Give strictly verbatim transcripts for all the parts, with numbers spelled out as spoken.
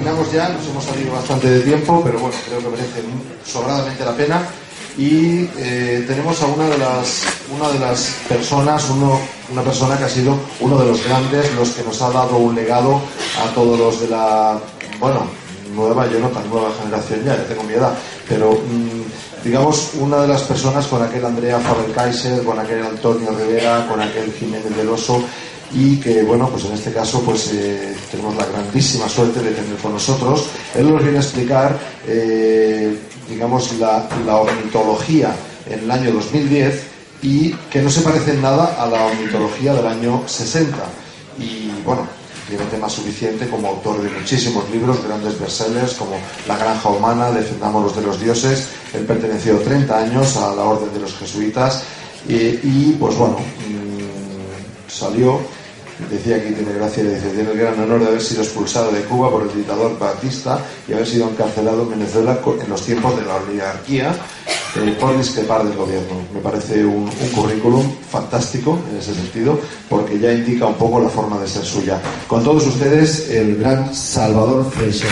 terminamos ya, nos hemos salido bastante de tiempo, pero bueno, creo que merece sobradamente la pena. Y eh, tenemos a una de las una de las personas, uno, una persona que ha sido uno de los grandes, los que nos ha dado un legado a todos los de la, bueno, nueva, yo no tan nueva generación ya, ya tengo mi edad, pero mmm, digamos, una de las personas con aquel Andrea Faber-Kaiser, con aquel Antonio Rivera, con aquel Jiménez del Oso, y que, bueno, pues en este caso pues eh, tenemos la grandísima suerte de tener con nosotros. Él nos viene a explicar eh, digamos la, la ornitología en el año dos mil diez, y que no se parece en nada a la ornitología del año sesenta, y bueno, tiene tema suficiente como autor de muchísimos libros, grandes bestsellers como La granja humana, Defendamos los de los dioses. Él perteneció treinta años a la orden de los jesuitas, eh, y pues bueno, mmm, salió, decía que tiene gracia, dice, tiene el gran honor de haber sido expulsado de Cuba por el dictador Batista y haber sido encarcelado en Venezuela en los tiempos de la oligarquía eh, por discrepar del gobierno. Me parece un, un currículum fantástico en ese sentido, porque ya indica un poco la forma de ser suya. Con todos ustedes, el gran Salvador Freixero.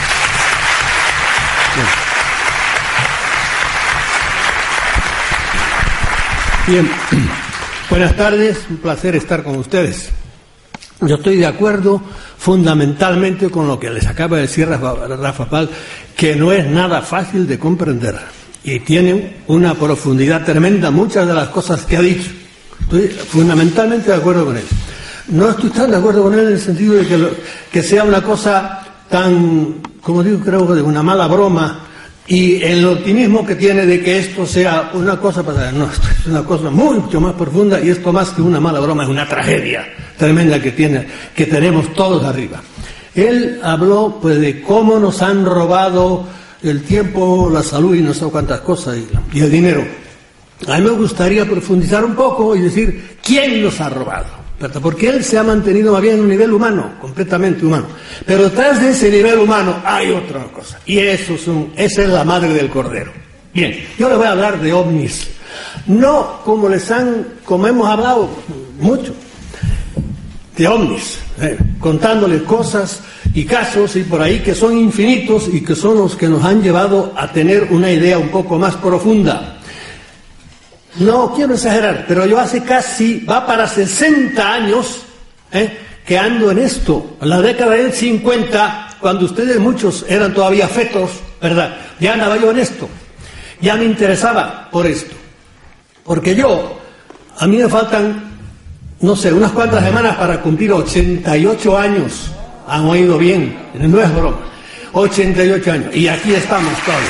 Bien, buenas tardes, un placer estar con ustedes. Yo estoy de acuerdo fundamentalmente con lo que les acaba de decir Rafa, Rafa Pal, que no es nada fácil de comprender y tiene una profundidad tremenda muchas de las cosas que ha dicho. Estoy fundamentalmente de acuerdo con él. No estoy tan de acuerdo con él en el sentido de que, lo, que sea una cosa tan, como digo, creo que de una mala broma, y el optimismo que tiene de que esto sea una cosa pasada. No, esto es una cosa mucho más profunda, y esto más que una mala broma es una tragedia tremenda que tiene, que tenemos todos arriba. Él habló pues de cómo nos han robado el tiempo, la salud y no sé cuántas cosas, y, y el dinero. A mí me gustaría profundizar un poco y decir quién nos ha robado, ¿verdad? Porque él se ha mantenido más bien en un nivel humano, completamente humano. Pero detrás de ese nivel humano hay otra cosa, y eso es un, esa es la madre del cordero. Bien, yo les voy a hablar de ovnis. No como les han, como hemos hablado mucho, de ovnis, eh, contándoles cosas y casos y por ahí que son infinitos y que son los que nos han llevado a tener una idea un poco más profunda. No quiero exagerar, pero yo hace casi, va para sesenta años eh, que ando en esto. En la década del cincuenta, cuando ustedes muchos eran todavía fetos, ¿verdad? Ya andaba yo en esto. Ya me interesaba por esto. Porque yo, a mí me faltan, no sé, unas cuantas semanas para cumplir ochenta y ocho años. Han oído bien, no es broma. ochenta y ocho años. Y aquí estamos todavía.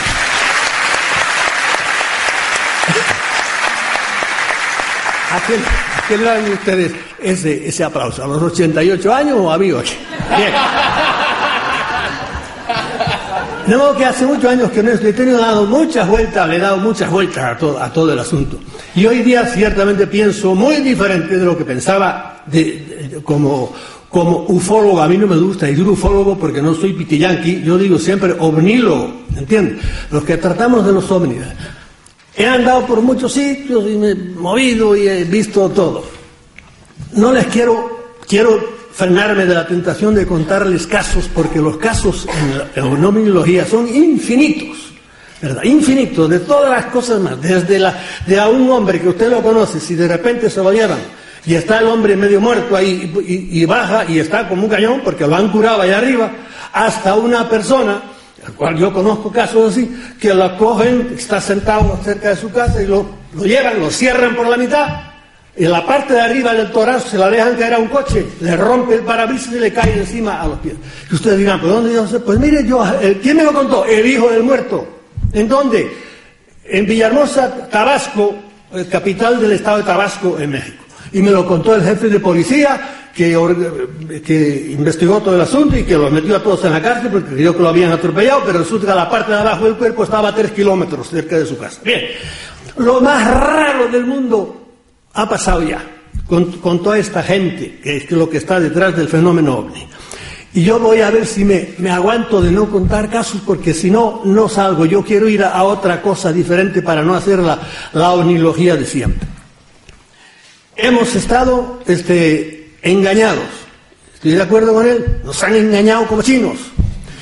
¿A quién, a quién le dan ustedes ese, ese aplauso? ¿A los ochenta y ocho años o a mí ocho? Bien. No, que hace muchos años que no estoy, he tenido dado muchas vueltas, le he dado muchas vueltas a todo, a todo el asunto. Y hoy día ciertamente pienso muy diferente de lo que pensaba de, de, como, como ufólogo. A mí no me gusta decir ufólogo porque no soy pitiyanqui, yo digo siempre ovnílogo, ¿entiendes? Los que tratamos de los ovnis. He andado por muchos sitios y me he movido y he visto todo. No les quiero, quiero frenarme de la tentación de contarles casos, porque los casos en la ovniología son infinitos, ¿verdad? Infinitos, de todas las cosas más. Desde la, de a un hombre que usted lo conoce, si de repente se lo llevan y está el hombre medio muerto ahí y, y, y baja y está como un cañón porque lo han curado allá arriba, hasta una persona, al cual yo conozco casos así, que la cogen, está sentado cerca de su casa y lo, lo llevan, lo cierran por la mitad, y en la parte de arriba del torazo se la dejan caer a un coche, le rompe el parabrisas y le cae encima a los pies. Y ustedes dirán, ¿pero dónde yo sé? Pues mire, yo, ¿quién me lo contó? El hijo del muerto. ¿En dónde? En Villahermosa, Tabasco, capital del estado de Tabasco, en México. Y me lo contó el jefe de policía, que, que investigó todo el asunto y que los metió a todos en la cárcel porque creyó que lo habían atropellado, pero resulta que la parte de abajo del cuerpo estaba a tres kilómetros cerca de su casa. Bien, lo más raro del mundo ha pasado ya con, con toda esta gente que es lo que está detrás del fenómeno ovni. Y yo voy a ver si me, me aguanto de no contar casos, porque si no, no salgo. Yo quiero ir a, a otra cosa diferente para no hacer la, la ovnilogía de siempre. Hemos estado este, engañados. Estoy de acuerdo con él. Nos han engañado como chinos.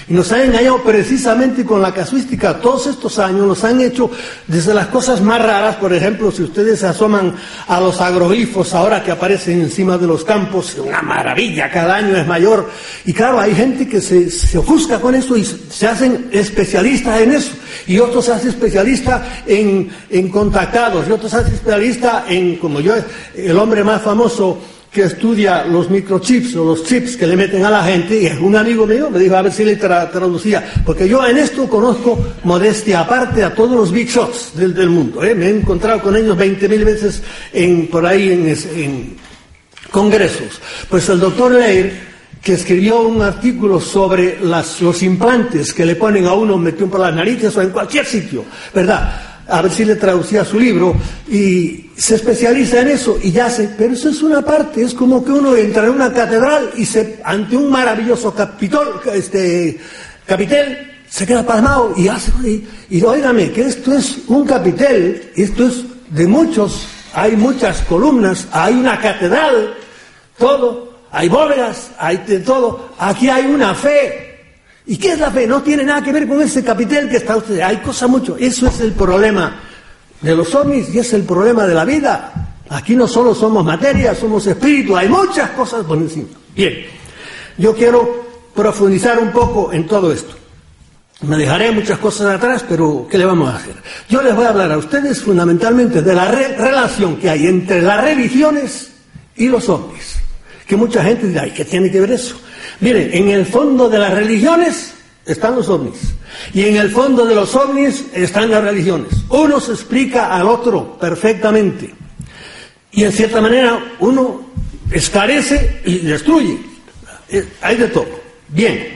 Y nos han engañado precisamente con la casuística. Todos estos años nos han hecho desde las cosas más raras. Por ejemplo, si ustedes se asoman a los agroglifos ahora que aparecen encima de los campos, una maravilla, cada año es mayor. Y claro, hay gente que se, se ofusca con eso y se hacen especialistas en eso. Y otros se hacen especialistas en, en contactados, y otros se hacen especialistas en, como yo, el hombre más famoso que estudia los microchips o los chips que le meten a la gente, y es un amigo mío, me dijo a ver si le tra traducía, porque yo en esto conozco, modestia aparte, a todos los big shots del, del mundo, ¿eh? Me he encontrado con ellos veinte mil veces en, por ahí en, en congresos. Pues el doctor Leir, que escribió un artículo sobre las, los implantes que le ponen a uno metido por las narices o en cualquier sitio, ¿verdad? A ver si le traducía su libro, y se especializa en eso y ya sé, pero eso es una parte, es como que uno entra en una catedral y se, ante un maravilloso capitol, este, capitel, se queda pasmado y hace, y, y óigame, que esto es un capitel, esto es de muchos, hay muchas columnas, hay una catedral, todo, hay bóvedas, hay de todo, aquí hay una fe. ¿Y qué es la fe? No tiene nada que ver con ese capitel que está usted. Hay cosas mucho. Eso es el problema de los ovnis y es el problema de la vida. Aquí no solo somos materia, somos espíritu. Hay muchas cosas por encima. Bien, yo quiero profundizar un poco en todo esto. Me dejaré muchas cosas atrás, pero ¿qué le vamos a hacer? Yo les voy a hablar a ustedes fundamentalmente de la re relación que hay entre las religiones y los ovnis. Que mucha gente dirá, ¿y qué tiene que ver eso? Miren, en el fondo de las religiones están los ovnis. Y en el fondo de los ovnis están las religiones. Uno se explica al otro perfectamente. Y en cierta manera uno esclarece y destruye. Hay de todo. Bien.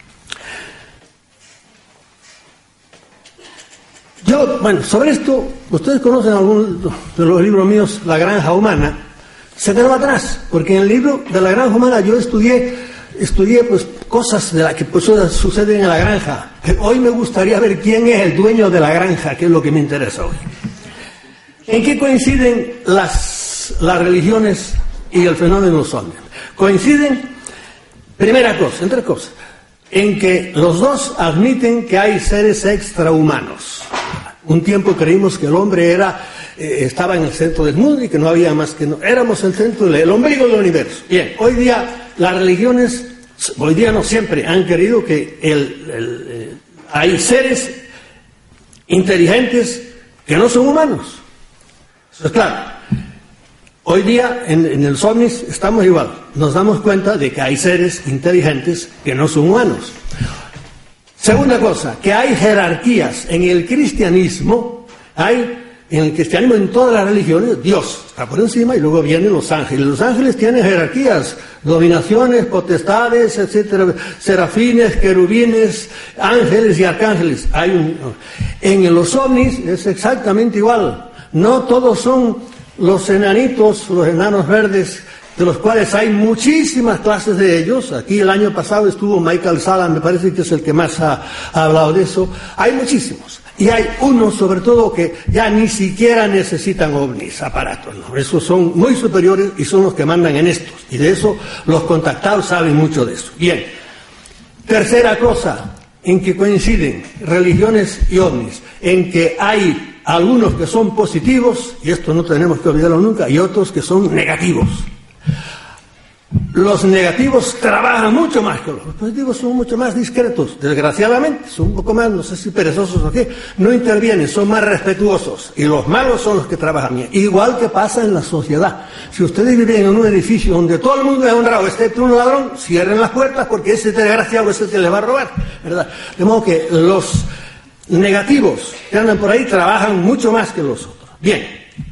Yo, bueno, sobre esto, ustedes conocen algún de los libros míos, La Granja Humana. Se quedó atrás, porque en el libro de La Granja Humana yo estudié Estudié pues cosas de las que pues, suceden en la granja. Hoy me gustaría ver quién es el dueño de la granja, que es lo que me interesa hoy. ¿En qué coinciden las, las religiones y el fenómeno ovni? Coinciden, primera cosa, en tres cosas, en que los dos admiten que hay seres extrahumanos. Un tiempo creímos que el hombre era, eh, estaba en el centro del mundo y que no había más que... No, éramos el centro, del, el ombligo del universo. Bien, hoy día las religiones, hoy día no siempre, han querido que el, el, eh, hay seres inteligentes que no son humanos. Eso es claro. Hoy día en, en el ovnis estamos igual. Nos damos cuenta de que hay seres inteligentes que no son humanos. Segunda cosa, que hay jerarquías. En el cristianismo, hay, en el cristianismo, en todas las religiones, Dios está por encima y luego vienen los ángeles. Los ángeles tienen jerarquías, dominaciones, potestades, etcétera, serafines, querubines, ángeles y arcángeles. Hay un, en los ovnis es exactamente igual. No todos son los enanitos, los enanos verdes, de los cuales hay muchísimas clases de ellos. Aquí el año pasado estuvo Michael Salla, me parece que es el que más ha, ha hablado de eso. Hay muchísimos. Y hay unos, sobre todo, que ya ni siquiera necesitan ovnis, aparatos, ¿no? Esos son muy superiores y son los que mandan en estos. Y de eso los contactados saben mucho de eso. Bien. Tercera cosa en que coinciden religiones y ovnis, en que hay algunos que son positivos, y esto no tenemos que olvidarlo nunca, y otros que son negativos. Los negativos trabajan mucho más que los positivos, son mucho más discretos, desgraciadamente, son un poco más, no sé si perezosos o qué, no intervienen, son más respetuosos, y los malos son los que trabajan bien, igual que pasa en la sociedad. Si ustedes viven en un edificio donde todo el mundo es honrado, excepto un ladrón, cierren las puertas porque ese desgraciado es el que le va a robar, ¿verdad? De modo que los negativos que andan por ahí trabajan mucho más que los otros. Bien,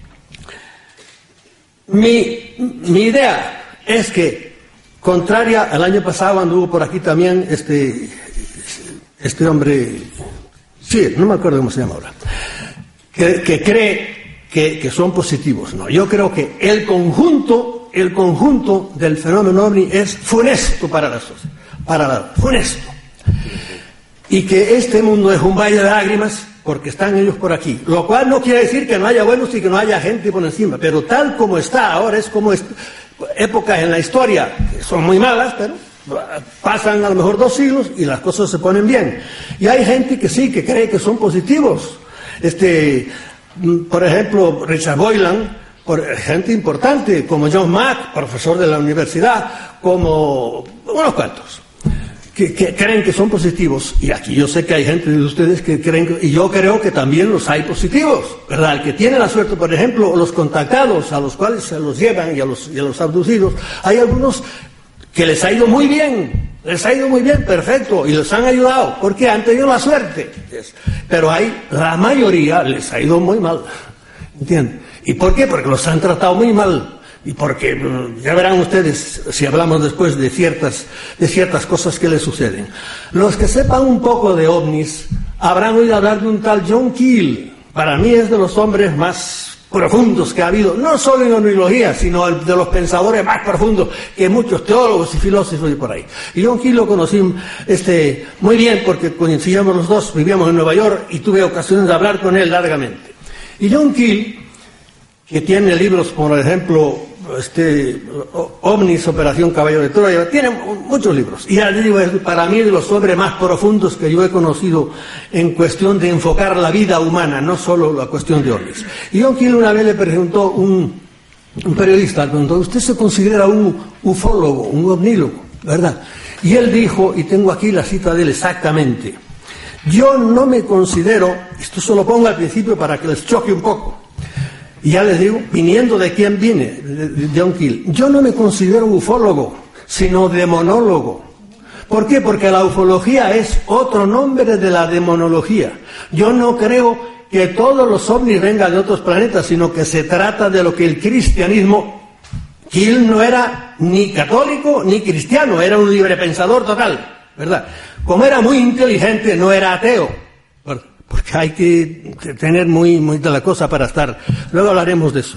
mi, mi idea es que, contraria al año pasado, anduvo por aquí también este, este hombre, sí, no me acuerdo cómo se llama ahora, que, que cree que, que son positivos. No, yo creo que el conjunto, el conjunto del fenómeno ovni es funesto para la sociedad, para la, funesto. Y que este mundo es un valle de lágrimas porque están ellos por aquí. Lo cual no quiere decir que no haya buenos y que no haya gente por encima, pero tal como está ahora es como... Est- épocas en la historia que son muy malas, pero pasan a lo mejor dos siglos y las cosas se ponen bien. Y hay gente que sí, que cree que son positivos. Este, por ejemplo, Richard Boylan, por gente importante, como John Mack, profesor de la universidad, como unos cuantos, que, que creen que son positivos. Y aquí yo sé que hay gente de ustedes que creen, que, y yo creo que también los hay positivos, ¿verdad? El que tiene la suerte, por ejemplo, los contactados, a los cuales se los llevan y a los, y a los abducidos, hay algunos que les ha ido muy bien, les ha ido muy bien, perfecto, y les han ayudado, porque han tenido la suerte. Pero hay, la mayoría les ha ido muy mal, ¿entienden? ¿Y por qué? Porque los han tratado muy mal, y porque, ya verán ustedes, si hablamos después de ciertas, de ciertas cosas que les suceden. Los que sepan un poco de ovnis, habrán oído hablar de un tal John Keel. Para mí es de los hombres más profundos que ha habido, no solo en la ovniología, sino de los pensadores más profundos que muchos teólogos y filósofos hay por ahí. Y John Keel lo conocí este, muy bien porque coincidíamos los dos, vivíamos en Nueva York y tuve ocasión de hablar con él largamente. Y John Keel, que tiene libros, por ejemplo, este, Ovnis, Operación Caballo de Troya, tiene muchos libros. Y ya digo, es para mí de los hombres más profundos que yo he conocido en cuestión de enfocar la vida humana, no solo la cuestión de ovnis. Y John Keel una vez le preguntó un, un periodista, le preguntó, ¿usted se considera un ufólogo, un ovnílogo, verdad? Y él dijo, y tengo aquí la cita de él exactamente, yo no me considero, esto se lo pongo al principio para que les choque un poco, y ya les digo, viniendo de quién viene, de, de John Keel, yo no me considero ufólogo, sino demonólogo. ¿Por qué? Porque la ufología es otro nombre de la demonología. Yo no creo que todos los ovnis vengan de otros planetas, sino que se trata de lo que el cristianismo... Keel no era ni católico ni cristiano, era un librepensador total, ¿verdad? Como era muy inteligente, no era ateo, ¿verdad? Porque hay que tener muy, muy de la cosa para estar. Luego hablaremos de eso.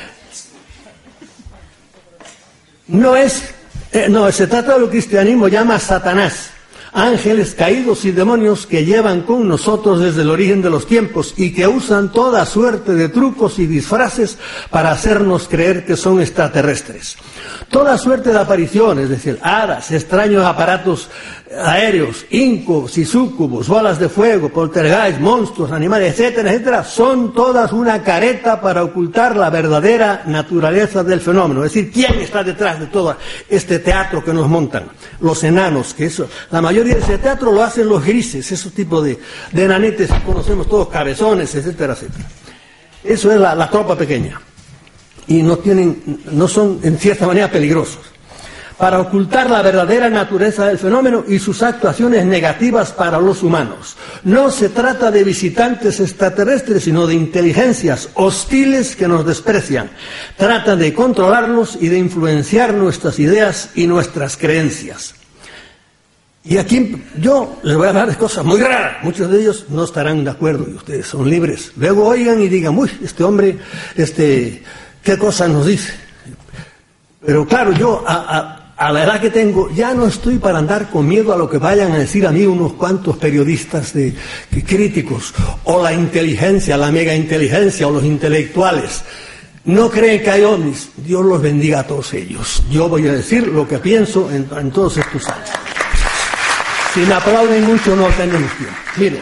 No es, eh, no, se trata de lo que el cristianismo llama Satanás. Ángeles caídos y demonios que llevan con nosotros desde el origen de los tiempos y que usan toda suerte de trucos y disfraces para hacernos creer que son extraterrestres. Toda suerte de apariciones, es decir, hadas, extraños aparatos aéreos, incubos y súcubos, bolas de fuego, poltergeist, monstruos, animales, etcétera, etcétera, son todas una careta para ocultar la verdadera naturaleza del fenómeno. Es decir, ¿quién está detrás de todo este teatro que nos montan? Los enanos, que eso, la mayoría de ese teatro lo hacen los grises, esos tipos de, de enanetes que conocemos todos, cabezones, etcétera, etcétera. Eso es la, la tropa pequeña. Y no tienen, no son en cierta manera peligrosos, para ocultar la verdadera naturaleza del fenómeno y sus actuaciones negativas para los humanos. No se trata de visitantes extraterrestres, sino de inteligencias hostiles que nos desprecian. Tratan de controlarnos y de influenciar nuestras ideas y nuestras creencias. Y aquí yo les voy a hablar de cosas muy raras. Muchos de ellos no estarán de acuerdo y ustedes son libres. Luego oigan y digan, uy, este hombre, este... ¿qué cosas nos dice? Pero claro, yo a, a, a la edad que tengo ya no estoy para andar con miedo a lo que vayan a decir a mí unos cuantos periodistas de, de críticos, o la inteligencia, la mega inteligencia, o los intelectuales. No creen que hay ovnis. Dios los bendiga a todos ellos. Yo voy a decir lo que pienso en, en todos estos años. Si me aplauden mucho no tenemos tiempo. Miren,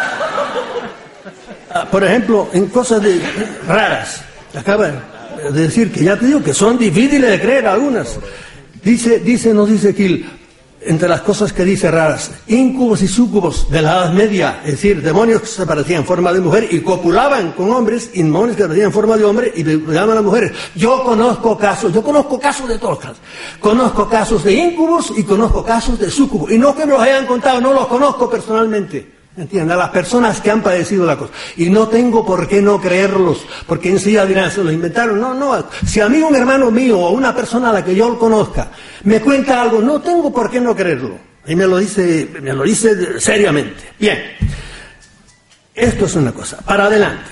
por ejemplo, en cosas de, raras, acaba de decir que ya te digo que son difíciles de creer algunas. Dice, dice, nos dice Keel, entre las cosas que dice raras, incubos y súcubos de la Edad Media, es decir, demonios que se parecían en forma de mujer y copulaban con hombres, y demonios que se parecían en forma de hombre y violaban a las mujeres. Yo conozco casos, yo conozco casos de todos casos. Conozco casos de incubos y conozco casos de súcubos. Y no que me los hayan contado, no los conozco personalmente. ¿Entienden? A las personas que han padecido la cosa. Y no tengo por qué no creerlos, porque enseguida dirán, se lo inventaron. No, no. Si a mí un hermano mío o una persona a la que yo conozca me cuenta algo, no tengo por qué no creerlo. Y me lo dice, me lo dice seriamente. Bien. Esto es una cosa. Para adelante.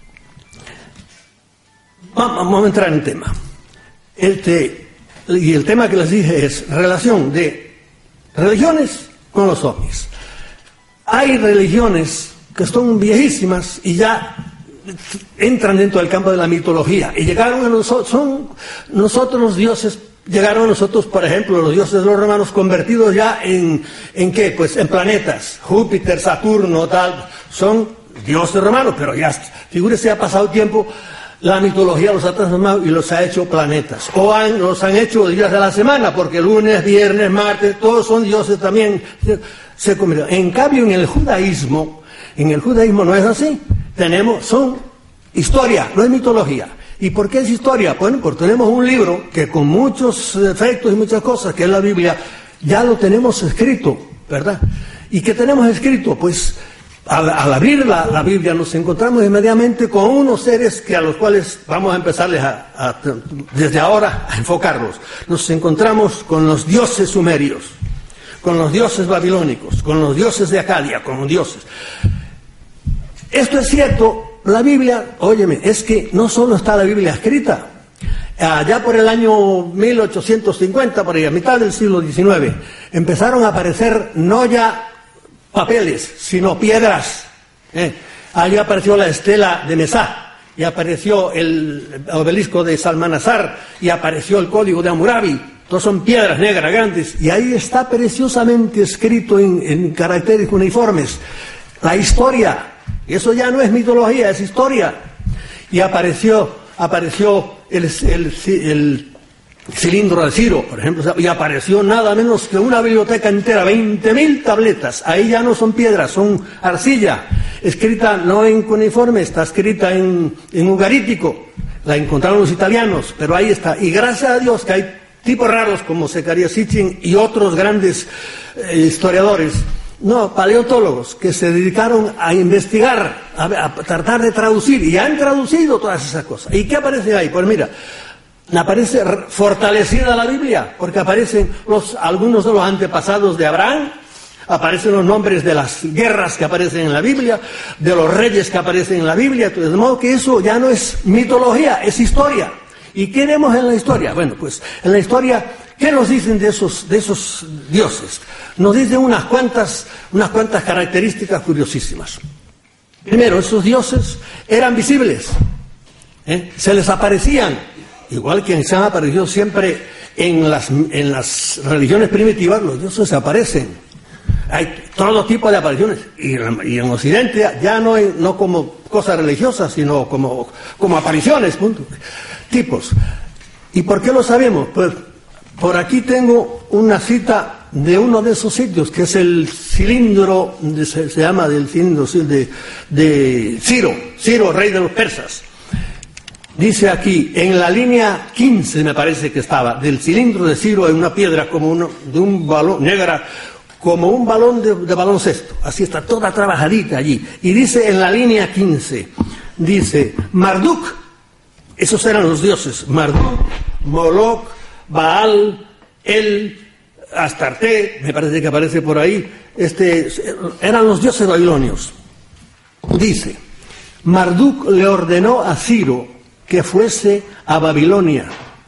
Vamos a entrar en tema. El te, y el tema que les dije es relación de religiones con los ovnis. Hay religiones que son viejísimas y ya entran dentro del campo de la mitología y llegaron a nosotros, son nosotros los dioses llegaron a nosotros, por ejemplo, los dioses de los romanos convertidos ya en, ¿en qué? Pues en planetas. Júpiter, Saturno, tal, son dioses romanos, pero ya, figúrese, ha pasado tiempo, la mitología los ha transformado y los ha hecho planetas. O han, los han hecho días de la semana, porque lunes, viernes, martes, todos son dioses también. Se convirtieron. En cambio, en el judaísmo, en el judaísmo no es así. Tenemos, son historia, no es mitología. ¿Y por qué es historia? Bueno, porque tenemos un libro que con muchos efectos y muchas cosas, que es la Biblia, ya lo tenemos escrito, ¿verdad? ¿Y qué tenemos escrito? Pues al, al abrir la, la Biblia nos encontramos inmediatamente con unos seres que a los cuales vamos a empezarles a, a, desde ahora a enfocarlos. Nos encontramos con los dioses sumerios, con los dioses babilónicos, con los dioses de Acadia, con los dioses. Esto es cierto. La Biblia, óyeme, es que no solo está la Biblia escrita. Allá por el año mil ochocientos cincuenta, por ahí, a mitad del siglo diecinueve, empezaron a aparecer no ya papeles, sino piedras. ¿eh? Allí apareció la estela de Mesá, y apareció el obelisco de Salmanasar, y apareció el código de Hammurabi. Todos son piedras negras grandes, y ahí está preciosamente escrito en, en caracteres uniformes la historia. Y eso ya no es mitología, es historia. Y apareció, apareció el, el, el cilindro de Ciro, por ejemplo, y apareció nada menos que una biblioteca entera, veinte mil tabletas. Ahí ya no son piedras, son arcilla, escrita no en cuneiforme, está escrita en, en ugarítico. La encontraron los italianos, pero ahí está. Y gracias a Dios que hay tipos raros como Zecarías Sitchin y otros grandes eh, historiadores, no, paleontólogos, que se dedicaron a investigar, a, a tratar de traducir, y han traducido todas esas cosas. ¿Y qué aparece ahí? Pues mira, aparece fortalecida la Biblia, porque aparecen los, algunos de los antepasados de Abraham, aparecen los nombres de las guerras que aparecen en la Biblia, de los reyes que aparecen en la Biblia, de modo que eso ya no es mitología, es historia. ¿Y qué vemos en la historia? Bueno, pues en la historia, ¿qué nos dicen de esos, de esos dioses? Nos dicen unas cuantas, unas cuantas características curiosísimas. Primero, esos dioses eran visibles, ¿eh? Se les aparecían, igual que se han aparecido siempre en las, en las religiones primitivas, los dioses se aparecen. Hay todo tipo de apariciones, y, y en Occidente ya no, no como cosas religiosas, sino como, como apariciones, punto. Tipos. ¿Y por qué lo sabemos? Pues por aquí tengo una cita de uno de esos sitios, que es el cilindro, de, se, se llama del cilindro de, de Ciro, Ciro, rey de los persas. Dice aquí, en la línea quince me parece que estaba, del cilindro de Ciro hay una piedra como uno, de un balón, negra, como un balón de, de baloncesto, así está toda trabajadita allí. Y dice en la línea quince, dice, Marduk, esos eran los dioses, Marduk, Moloch, Baal, El, Astarte, me parece que aparece por ahí, este, eran los dioses babilonios. Dice, Marduk le ordenó a Ciro que fuese a Babilonia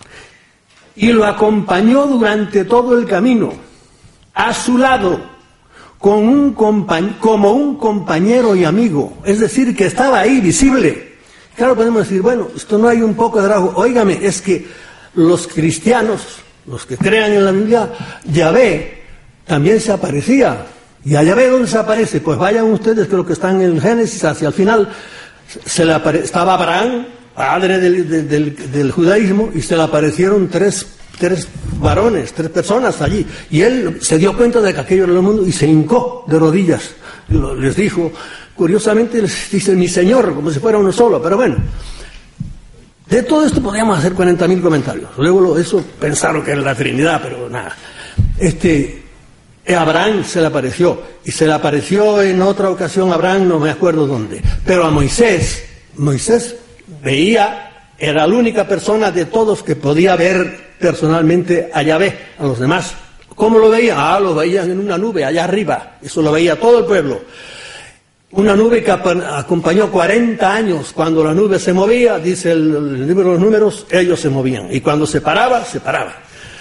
y lo acompañó durante todo el camino, a su lado, con un compañ- como un compañero y amigo, es decir, que estaba ahí visible. Claro, podemos decir, bueno, esto no hay un poco de trabajo. Óigame, es que los cristianos, los que crean en la Biblia, Yahvé también se aparecía. ¿Y a Yahvé dónde se aparece? Pues vayan ustedes, creo que están en el Génesis, hacia el final, se le apare- estaba Abraham, padre del, del, del, del judaísmo, y se le aparecieron tres, tres varones, tres personas allí. Y él se dio cuenta de que aquello era el mundo y se hincó de rodillas. Y lo, les dijo, curiosamente les dice, mi señor, como si fuera uno solo, pero bueno. De todo esto podríamos hacer cuarenta mil comentarios. Luego lo, eso pensaron que era la Trinidad, pero nada. Este, Abraham se le apareció, y se le apareció en otra ocasión a Abraham, no me acuerdo dónde, pero a Moisés, Moisés veía, era la única persona de todos que podía ver personalmente a Yahvé, a los demás. ¿Cómo lo veía? Ah, lo veían en una nube, allá arriba, eso lo veía todo el pueblo. Una nube que acompañó cuarenta años. Cuando la nube se movía, dice el, el libro de los números, ellos se movían. Y cuando se paraba, se paraba.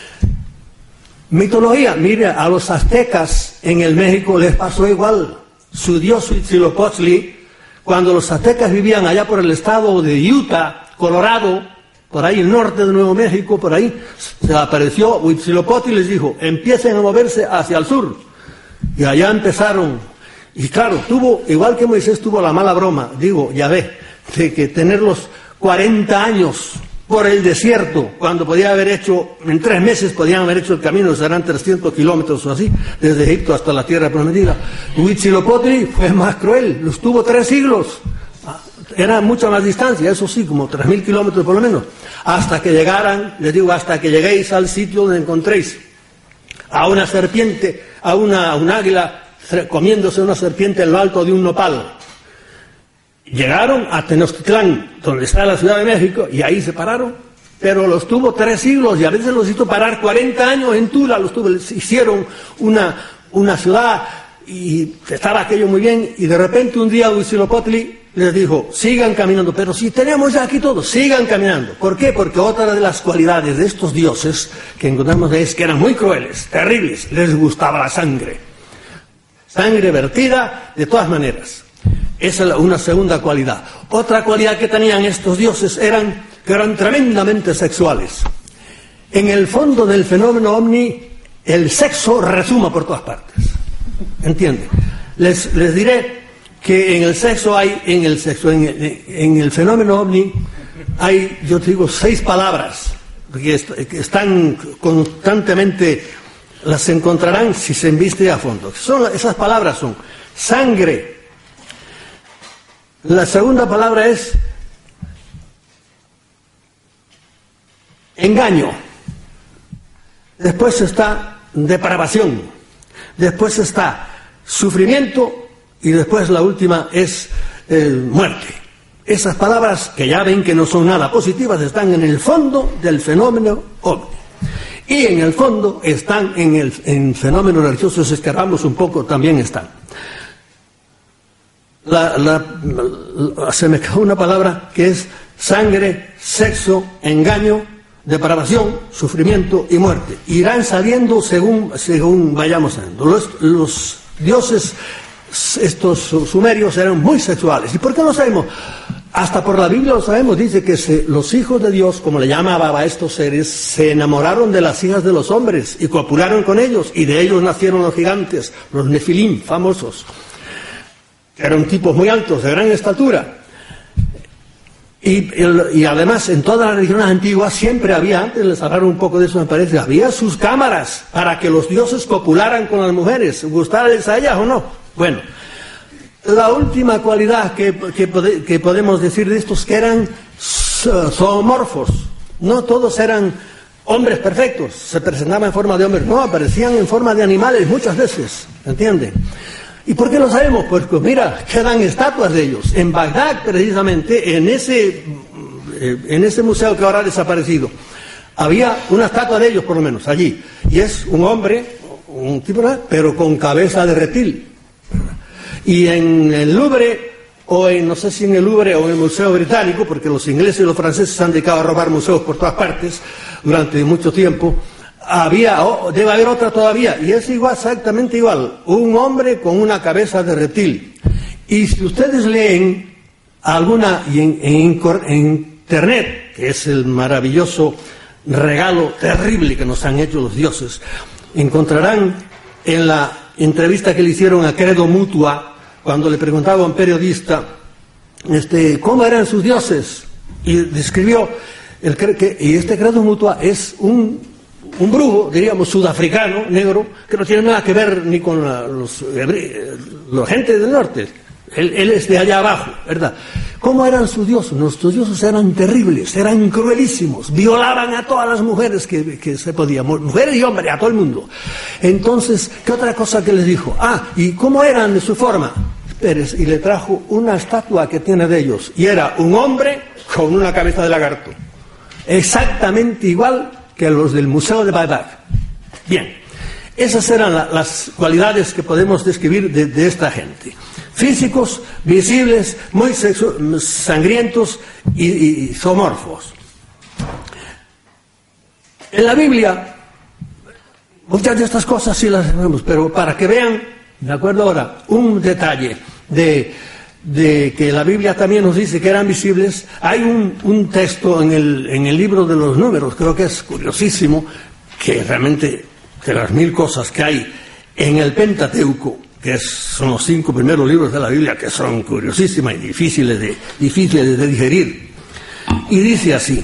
Mitología, mire, a los aztecas en el México les pasó igual. Su dios Huitzilopochtli, cuando los aztecas vivían allá por el estado de Utah, Colorado, por ahí el norte de Nuevo México, por ahí, se apareció Huitzilopochtli y les dijo, empiecen a moverse hacia el sur. Y allá empezaron, y claro, tuvo, igual que Moisés tuvo la mala broma, digo, ya ve, de que tenerlos cuarenta años por el desierto, cuando podía haber hecho, en tres meses podían haber hecho el camino, serán trescientos kilómetros o así, desde Egipto hasta la tierra prometida. Huitzilopochtli fue más cruel, los tuvo tres siglos, era mucha más distancia, eso sí, como tres mil kilómetros por lo menos, hasta que llegaran, les digo, hasta que lleguéis al sitio donde encontréis a una serpiente, a una, a un águila comiéndose una serpiente en lo alto de un nopal. Llegaron a Tenochtitlán, donde está la Ciudad de México, y ahí se pararon, pero los tuvo tres siglos y a veces los hizo parar cuarenta años en Tula, los tuvo, les hicieron una, una ciudad y estaba aquello muy bien, y de repente un día Huitzilopochtli les dijo, sigan caminando, pero si tenemos ya aquí todo, sigan caminando. ¿Por qué? Porque otra de las cualidades de estos dioses que encontramos es que eran muy crueles, terribles, les gustaba la sangre. Sangre vertida de todas maneras. Esa es una segunda cualidad. Otra cualidad que tenían estos dioses eran que eran tremendamente sexuales. En el fondo del fenómeno ovni, el sexo resuma por todas partes. ¿Entienden? Les, les diré que en el sexo hay, en el sexo, en el, en el fenómeno ovni, hay, yo te digo, seis palabras que, est que están constantemente, las encontrarán si se embiste a fondo. Son, esas palabras son sangre. La segunda palabra es engaño. Después está depravación. Después está sufrimiento. Y después la última es eh, muerte. Esas palabras, que ya ven que no son nada positivas, están en el fondo del fenómeno ovni. Y en el fondo están en el en fenómenos religiosos, escarbamos un poco, también están. La, la, la, se me quedó una palabra que es sangre, sexo, engaño, depravación, sufrimiento y muerte. Irán saliendo según, según vayamos saliendo. Los, los dioses, estos sumerios, eran muy sexuales. ¿Y por qué lo sabemos? Hasta por la Biblia lo sabemos. Dice que se, los hijos de Dios, como le llamaba a estos seres, se enamoraron de las hijas de los hombres y copularon con ellos, y de ellos nacieron los gigantes, los nefilim famosos. Eran tipos muy altos, de gran estatura. Y, y además, en todas las religiones antiguas siempre había, antes les hablaron un poco de eso me parece, había sus cámaras para que los dioses copularan con las mujeres, gustarles a ellas o no. Bueno, la última cualidad que, que, que podemos decir de estos, que eran zoomorfos. No todos eran hombres perfectos, se presentaban en forma de hombres, no, aparecían en forma de animales muchas veces, ¿entienden? ¿Y por qué lo sabemos? Pues, pues mira, quedan estatuas de ellos. En Bagdad, precisamente, en ese, en ese museo que ahora ha desaparecido, había una estatua de ellos, por lo menos, allí. Y es un hombre, un tipo, pero con cabeza de reptil. Y en el Louvre, o en, no sé si en el Louvre o en el Museo Británico, porque los ingleses y los franceses se han dedicado a robar museos por todas partes durante mucho tiempo, había, oh, debe haber otra todavía, y es igual, exactamente igual, un hombre con una cabeza de reptil. Y si ustedes leen alguna, y en, en, en internet, que es el maravilloso regalo terrible que nos han hecho los dioses, encontrarán en la entrevista que le hicieron a Credo Mutua, cuando le preguntaba a un periodista, este, ¿cómo eran sus dioses? Y describió, el, que, y este Credo Mutua es un un brujo, diríamos, sudafricano, negro, que no tiene nada que ver ni con la, los, los gente del norte. Él, él es de allá abajo, ¿verdad? ¿Cómo eran sus dioses? Nuestros dioses eran terribles, eran cruelísimos, violaban a todas las mujeres que, que se podían, mujeres y hombres, a todo el mundo. Entonces, ¿qué otra cosa que les dijo? Ah, ¿y cómo eran de su forma? Pérez, y le trajo una estatua que tiene de ellos, y era un hombre con una cabeza de lagarto. Exactamente igual que los del Museo de Bagdad. Bien, esas eran la, las cualidades que podemos describir de, de esta gente. Físicos, visibles, muy sexu- sangrientos y, y, y zoomorfos. En la Biblia, muchas de estas cosas sí las vemos, pero para que vean, de acuerdo ahora, un detalle de de que la Biblia también nos dice que eran visibles, hay un, un texto en el, en el libro de los Números, creo que es curiosísimo, que realmente de las mil cosas que hay en el Pentateuco, que es, son los cinco primeros libros de la Biblia, que son curiosísimas y difíciles de, difíciles de digerir. Y dice así: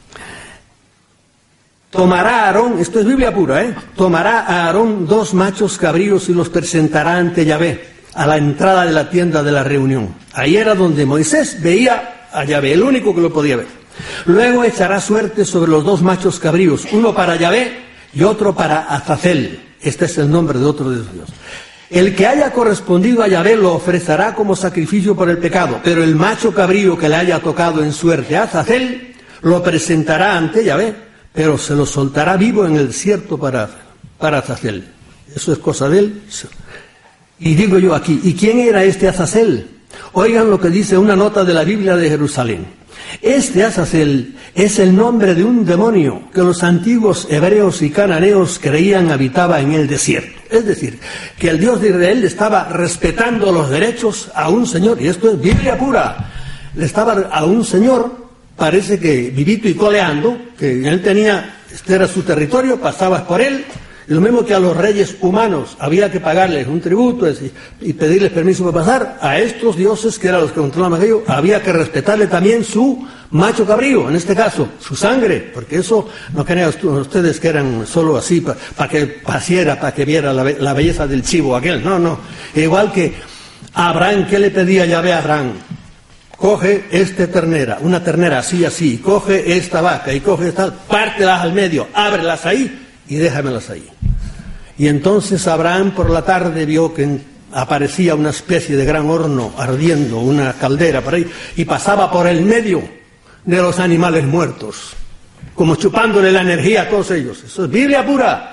tomará Aarón, esto es Biblia pura, ¿eh? Tomará a Aarón dos machos cabríos y los presentará ante Yahvé, a la entrada de la tienda de la reunión. Ahí era donde Moisés veía a Yahvé, el único que lo podía ver. Luego echará suerte sobre los dos machos cabríos, uno para Yahvé y otro para Azazel. Este es el nombre de otro de los dioses. El que haya correspondido a Yahvé lo ofrecerá como sacrificio por el pecado, pero el macho cabrío que le haya tocado en suerte a Azazel lo presentará ante Yahvé, pero se lo soltará vivo en el desierto para, para Azazel. Eso es cosa de él. Y digo yo aquí, ¿y quién era este Azazel? Oigan lo que dice una nota de la Biblia de Jerusalén. Este Azazel es el nombre de un demonio que los antiguos hebreos y cananeos creían habitaba en el desierto. Es decir, que el Dios de Israel estaba respetando los derechos a un señor, y esto es Biblia pura, le estaba a un señor, parece que vivito y coleando, que él tenía, este era su territorio, pasabas por él. Y lo mismo que a los reyes humanos había que pagarles un tributo y pedirles permiso para pasar, a estos dioses que eran los que controlaban aquello, había que respetarle también su macho cabrío, en este caso, su sangre, porque eso no crean ustedes que eran solo así para pa que pasiera, para que viera la, la belleza del chivo aquel, no, no. Igual que Abraham, ¿qué le pedía Yahvé a Abraham? Coge esta ternera, una ternera así, así, coge esta vaca y coge esta, pártelas al medio, ábrelas ahí y déjamelas ahí. Y entonces Abraham por la tarde vio que aparecía una especie de gran horno ardiendo, una caldera por ahí, y pasaba por el medio de los animales muertos, como chupándole la energía a todos ellos. Eso es Biblia pura.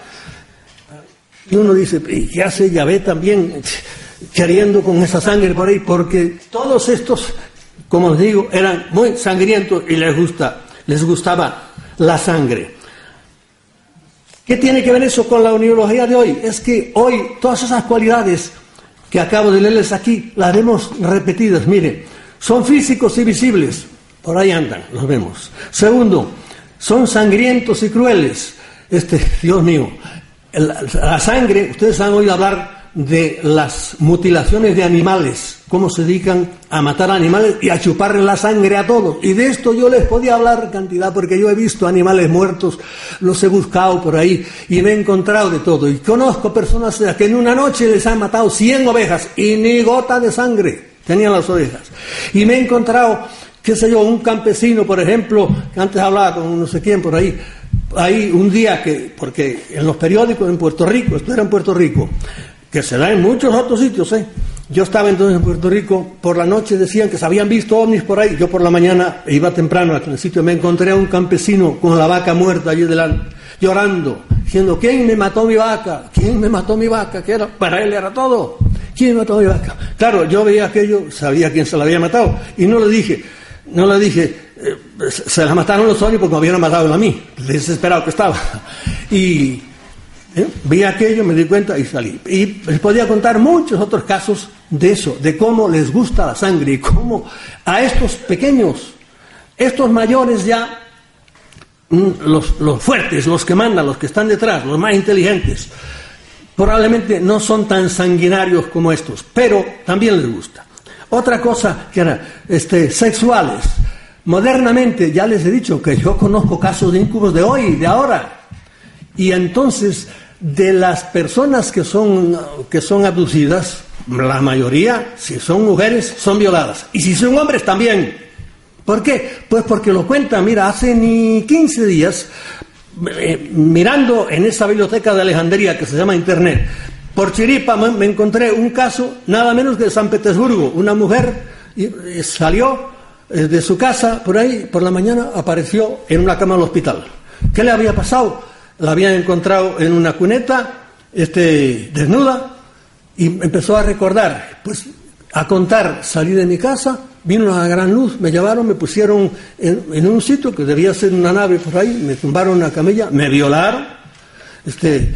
Y uno dice, ¿y qué hace Yahvé también queriendo con esa sangre por ahí? Porque todos estos, como os digo, eran muy sangrientos y les gusta, les gustaba la sangre. ¿Qué tiene que ver eso con la uniología de hoy? Es que hoy todas esas cualidades que acabo de leerles aquí, las vemos repetidas. Mire, son físicos y visibles, por ahí andan, los vemos. Segundo, son sangrientos y crueles. Este, Dios mío, la, la sangre, ustedes han oído hablar de las mutilaciones de animales, cómo se dedican a matar animales y a chuparle la sangre a todos. Y de esto yo les podía hablar cantidad, porque yo he visto animales muertos, los he buscado por ahí y me he encontrado de todo. Y conozco personas que en una noche les han matado cien ovejas y ni gota de sangre tenían las ovejas. Y me he encontrado, qué sé yo, un campesino, por ejemplo, que antes hablaba con no sé quién por ahí, ahí un día que, porque en los periódicos en Puerto Rico, esto era en Puerto Rico, que se da en muchos otros sitios, ¿eh? Yo estaba entonces en Puerto Rico, por la noche decían que se habían visto ovnis por ahí, yo por la mañana iba temprano a el sitio, me encontré a un campesino con la vaca muerta allí delante, llorando, diciendo, ¿quién me mató mi vaca? ¿Quién me mató mi vaca? ¿Qué era? Para él era todo. ¿Quién me mató mi vaca? Claro, yo veía aquello, sabía quién se la había matado, y no le dije, no le dije, eh, se la mataron los ovnis porque me hubieran matado a mí, desesperado que estaba. Y ¿Eh? vi aquello, me di cuenta y salí. Y les podía contar muchos otros casos de eso, de cómo les gusta la sangre y cómo a estos pequeños, estos mayores ya, los, los fuertes, los que mandan, los que están detrás, los más inteligentes, probablemente no son tan sanguinarios como estos, pero también les gusta. Otra cosa que era este, sexuales. Modernamente, ya les he dicho que yo conozco casos de incubos de hoy, de ahora. Y entonces, de las personas que son, que son abducidas, la mayoría, si son mujeres, son violadas. Y si son hombres, también. ¿Por qué? Pues porque lo cuentan, mira, hace ni quince días, eh, mirando en esa biblioteca de Alejandría que se llama Internet, por chiripa me, me encontré un caso, nada menos que de San Petersburgo. Una mujer eh, salió eh, de su casa, por ahí, por la mañana, apareció en una cama del hospital. ¿Qué le había pasado? La habían encontrado en una cuneta, este, desnuda, y empezó a recordar, pues a contar, salí de mi casa, vino una gran luz, me llevaron, me pusieron en, en un sitio que debía ser una nave por ahí, me tumbaron una camilla, me violaron, este,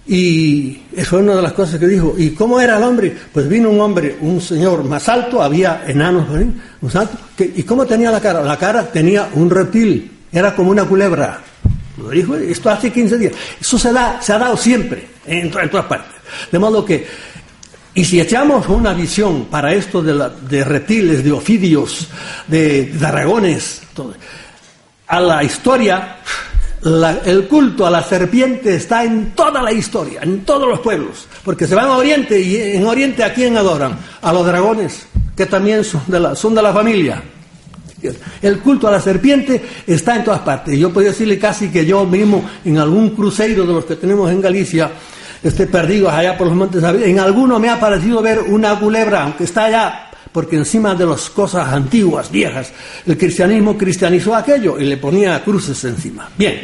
Y eso fue una de las cosas que dijo. ¿Y cómo era el hombre? Pues vino un hombre, un señor más alto, había enanos, más alto, que, ¿y cómo tenía la cara? La cara tenía un reptil, era como una culebra. Lo dijo esto hace quince días. Eso se da, se ha dado siempre, en, en todas partes. De modo que, y si echamos una visión para esto de, la, de reptiles, de ofidios, de dragones, todo, a la historia... La, el culto a la serpiente está en toda la historia, en todos los pueblos, porque se van a Oriente y en Oriente ¿a quién adoran? A los dragones, que también son de la, son de la familia. El culto a la serpiente está en todas partes. Yo podría decirle casi que yo mismo, en algún cruceiro de los que tenemos en Galicia, esté perdidos allá por los montes, en alguno me ha parecido ver una culebra, aunque está allá, porque encima de las cosas antiguas, viejas, el cristianismo cristianizó aquello y le ponía cruces encima. Bien.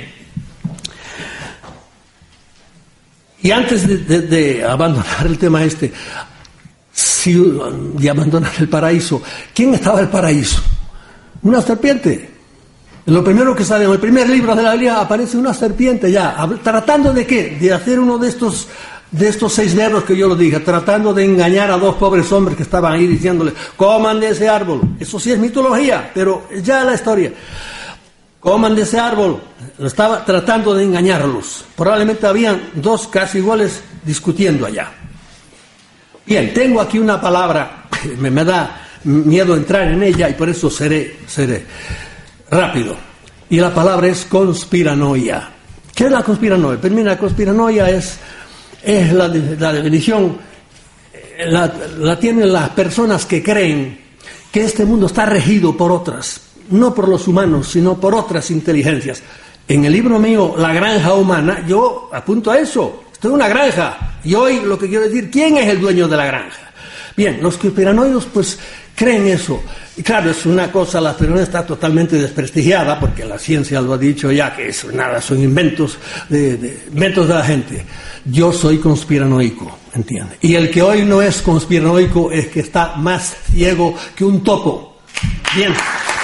Y antes de, de, de abandonar el tema este, si, de abandonar el paraíso, ¿quién estaba en el paraíso? Una serpiente. Lo primero que sale en el primer libro de la Biblia aparece una serpiente ya, tratando de qué, de hacer uno de estos... de estos seis verbos que yo lo dije, tratando de engañar a dos pobres hombres que estaban ahí diciéndole, coman de ese árbol. Eso sí es mitología, pero ya la historia. Coman de ese árbol. Estaba tratando de engañarlos. Probablemente habían dos casi iguales discutiendo allá. Bien, tengo aquí una palabra, me, me da miedo entrar en ella y por eso seré, seré rápido. Y la palabra es conspiranoia. ¿Qué es la conspiranoia? Primero, la conspiranoia es... es la, la definición, la, la tienen las personas que creen que este mundo está regido por otras, no por los humanos, sino por otras inteligencias. En el libro mío, La Granja Humana, yo apunto a eso. Esto es una granja. Y hoy lo que quiero decir, ¿quién es el dueño de la granja? Bien, los conspiranoicos pues creen eso. Y claro, es una cosa, la conspiranoia está totalmente desprestigiada, porque la ciencia lo ha dicho ya, que eso nada, son inventos de, de, inventos de la gente. Yo soy conspiranoico, ¿entiende? Y el que hoy no es conspiranoico es que está más ciego que un topo. Bien.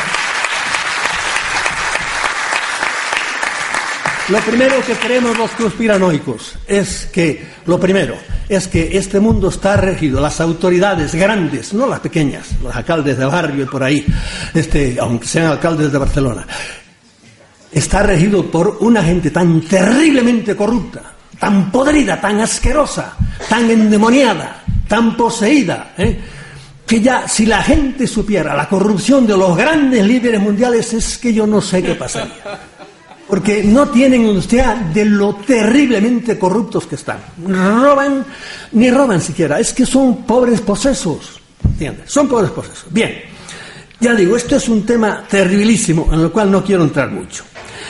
Lo primero que creemos los conspiranoicos es que, lo primero, es que este mundo está regido, las autoridades grandes, no las pequeñas, los alcaldes de barrio y por ahí, este, aunque sean alcaldes de Barcelona, está regido por una gente tan terriblemente corrupta, tan podrida, tan asquerosa, tan endemoniada, tan poseída, ¿eh? que ya si la gente supiera la corrupción de los grandes líderes mundiales, es que yo no sé qué pasaría. Porque no tienen idea de lo terriblemente corruptos que están. Roban, ni roban siquiera, es que son pobres posesos, ¿entiendes? Son pobres posesos. Bien, ya digo, esto es un tema terribilísimo en el cual no quiero entrar mucho.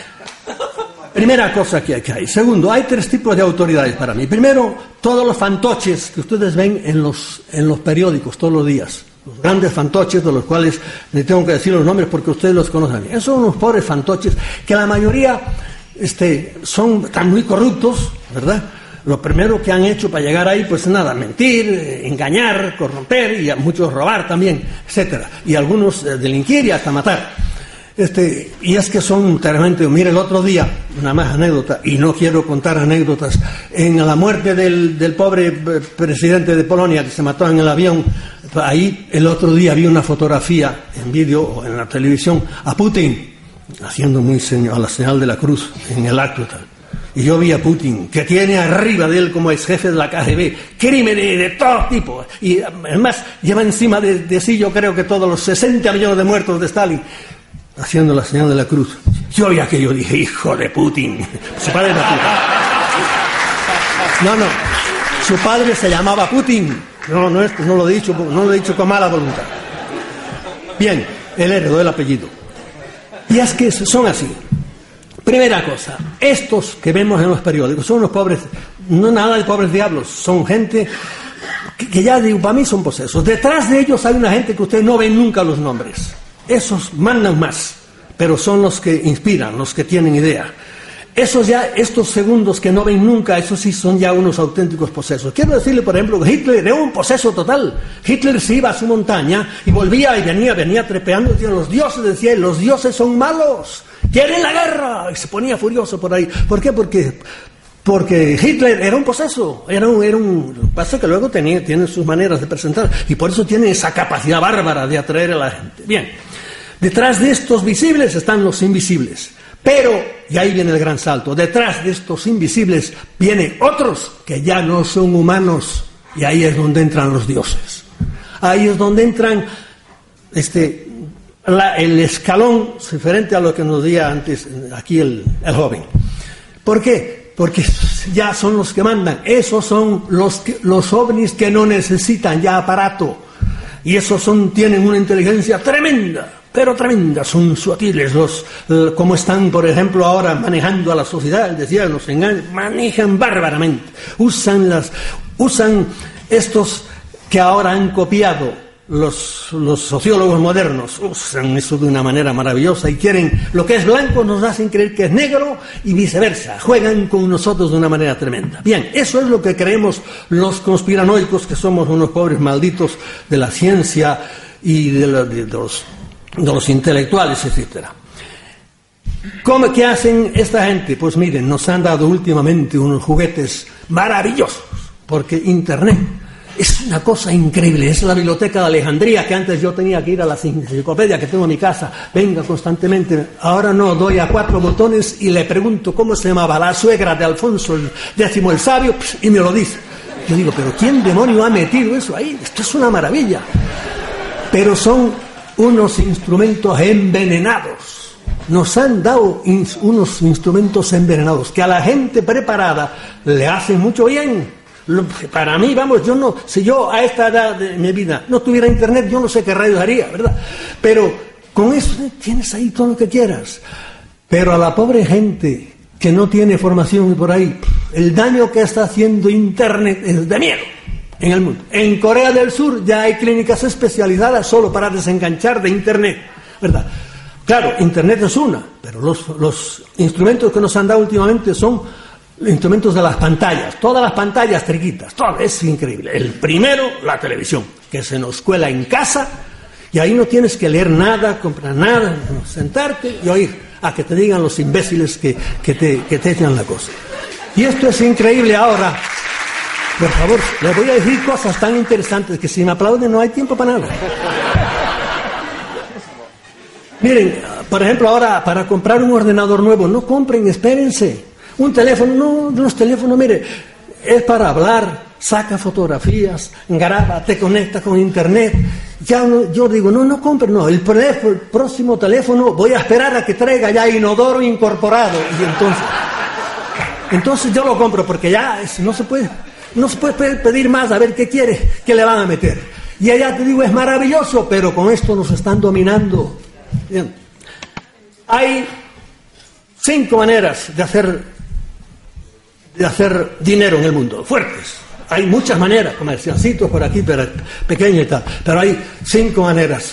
Primera cosa que hay. Segundo, hay tres tipos de autoridades para mí. Primero, todos los fantoches que ustedes ven en los, en los periódicos todos los días. Los grandes fantoches, de los cuales les tengo que decir los nombres porque ustedes los conocen bien. Esos son unos pobres fantoches que la mayoría este, son tan muy corruptos, ¿verdad? Lo primero que han hecho para llegar ahí, pues nada, mentir, engañar, corromper y a muchos robar también, etcétera. Y algunos eh, delinquir y hasta matar. Este, y es que son terriblemente... Mire, el otro día, una más anécdota, y no quiero contar anécdotas, en la muerte del, del pobre presidente de Polonia que se mató en el avión, ahí el otro día vi una fotografía en vídeo o en la televisión a Putin haciendo muy señal, a la señal de la cruz en el acto tal. Y yo vi a Putin, que tiene arriba de él como ex jefe de la K G B, crímenes de todo tipo. Y además lleva encima de, de sí, yo creo que todos los sesenta millones de muertos de Stalin, haciendo la señal de la cruz. Yo vi aquello, dije, hijo de Putin. Su padre era Putin. No, no. Su padre se llamaba Putin. No, no, no lo he dicho, no lo he dicho con mala voluntad. Bien, él heredó el apellido. Y es que son así. Primera cosa, estos que vemos en los periódicos son los pobres, no nada de pobres diablos, son gente que, que ya digo, para mí son posesos. Detrás de ellos hay una gente que ustedes no ven nunca los nombres. Esos mandan más, pero son los que inspiran, los que tienen idea. Esos ya, estos segundos que no ven nunca, esos sí son ya unos auténticos posesos. Quiero decirle, por ejemplo, que Hitler era un poseso total. Hitler se iba a su montaña y volvía y venía, venía trepeando, decía, los dioses, decía, los dioses son malos, quieren la guerra, y se ponía furioso por ahí. ¿Por qué? Porque Porque Hitler era un poseso, era un, era un, lo que pasa es que luego tenía, tiene sus maneras de presentar, y por eso tiene esa capacidad bárbara de atraer a la gente. Bien, detrás de estos visibles están los invisibles, pero, y ahí viene el gran salto, detrás de estos invisibles vienen otros que ya no son humanos, y ahí es donde entran los dioses. Ahí es donde entran este, la, el escalón diferente a lo que nos decía antes aquí el, el joven. ¿Por qué? Porque ya son los que mandan. Esos son los, que, los ovnis que no necesitan ya aparato. Y esos son, tienen una inteligencia tremenda, pero tremenda. Son sutiles, los, eh, como están, por ejemplo, ahora manejando a la sociedad. Decía, los engañan, manejan bárbaramente. Usan, las, usan estos que ahora han copiado. Los, los sociólogos modernos usan eso de una manera maravillosa y quieren, lo que es blanco nos hacen creer que es negro y viceversa, juegan con nosotros de una manera tremenda. Bien, eso es lo que creemos los conspiranoicos, que somos unos pobres malditos de la ciencia y de, la, de, de, los, de los intelectuales, etcétera. ¿Cómo, ¿Qué hacen esta gente? Pues miren, nos han dado últimamente unos juguetes maravillosos, porque Internet es una cosa increíble. Es la biblioteca de Alejandría, que antes yo tenía que ir a la enciclopedia que tengo en mi casa, venga constantemente. Ahora no, doy a cuatro botones y le pregunto cómo se llamaba la suegra de Alfonso el décimo el Sabio, y me lo dice. Yo digo, pero ¿quién demonio ha metido eso ahí? Esto es una maravilla. Pero son unos instrumentos envenenados. Nos han dado ins- unos instrumentos envenenados que a la gente preparada le hacen mucho bien. Para mí, vamos, yo no, si yo a esta edad de mi vida no tuviera internet, yo no sé qué rayos haría, ¿verdad? Pero con eso tienes ahí todo lo que quieras. Pero a la pobre gente que no tiene formación y por ahí, el daño que está haciendo internet es de miedo en el mundo. En Corea del Sur ya hay clínicas especializadas solo para desenganchar de internet, ¿verdad? Claro, internet es una, pero los, los instrumentos que nos han dado últimamente son instrumentos de las pantallas, todas las pantallas triquitas, todo es increíble. El primero, la televisión, que se nos cuela en casa y ahí no tienes que leer nada, comprar nada, sentarte y oír a que te digan los imbéciles que, que, te, que te echan la cosa. Y esto es increíble ahora. Por favor, les voy a decir cosas tan interesantes que si me aplauden no hay tiempo para nada. Miren, por ejemplo, ahora para comprar un ordenador nuevo, no compren, espérense. Un teléfono, no, los teléfonos, mire, es para hablar, saca fotografías, graba, te conecta con internet. Ya no, yo digo, no, no compre, no, el, teléfono, el próximo teléfono voy a esperar a que traiga ya inodoro incorporado. Y entonces, entonces yo lo compro porque ya es, no se puede, no se puede pedir más a ver qué quiere, qué le van a meter. Y allá te digo, es maravilloso, pero con esto nos están dominando. Bien. Hay cinco maneras de hacer de hacer dinero en el mundo, fuertes. Hay muchas maneras, comerciancitos por aquí, pero pequeños y tal, pero hay cinco maneras.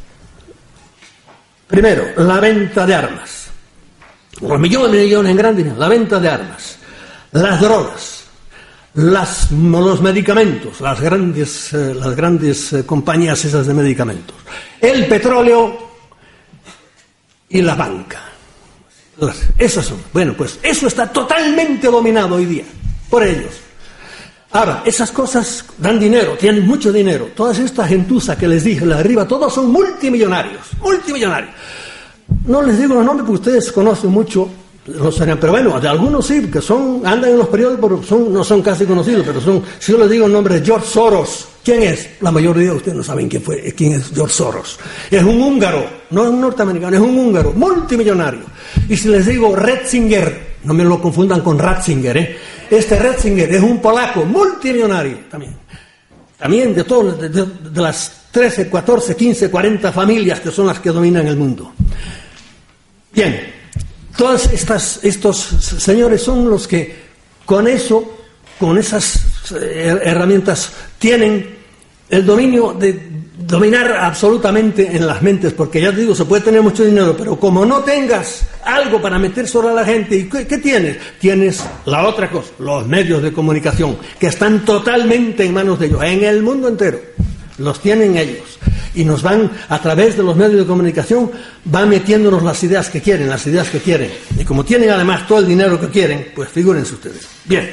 Primero, la venta de armas. Los millones de millones en gran dinero, la venta de armas. Las drogas, las, los medicamentos, las grandes, eh, las grandes eh, compañías esas de medicamentos. El petróleo y la banca. Esas son. Bueno, pues eso está totalmente dominado hoy día por ellos. Ahora, esas cosas dan dinero, tienen mucho dinero. Todas estas gentuza que les dije, la de arriba, todos son multimillonarios, multimillonarios. No les digo los nombres porque ustedes conocen mucho, los serían, pero bueno, de algunos sí, que son, andan en los periódicos, pero son, no son casi conocidos, pero son, si yo les digo el nombre de George Soros, ¿quién es? La mayoría de ustedes no saben quién fue, quién es George Soros. Es un húngaro, no es un norteamericano, es un húngaro, multimillonario. Y si les digo Ratzinger, no me lo confundan con Ratzinger, ¿eh? Este Ratzinger es un polaco, multimillonario también. También de todas, de, de, de las trece, catorce, quince, cuarenta familias que son las que dominan el mundo. Bien. Todos estas, estos señores son los que con eso, con esas herramientas, tienen el dominio de dominar absolutamente en las mentes, porque ya te digo, se puede tener mucho dinero, pero como no tengas algo para meter sobre la gente, ¿y qué, qué tienes? Tienes la otra cosa, los medios de comunicación, que están totalmente en manos de ellos, en el mundo entero, los tienen ellos. y nos van, a través de los medios de comunicación, van metiéndonos las ideas que quieren, las ideas que quieren. Y como tienen además todo el dinero que quieren, pues figúrense ustedes. Bien.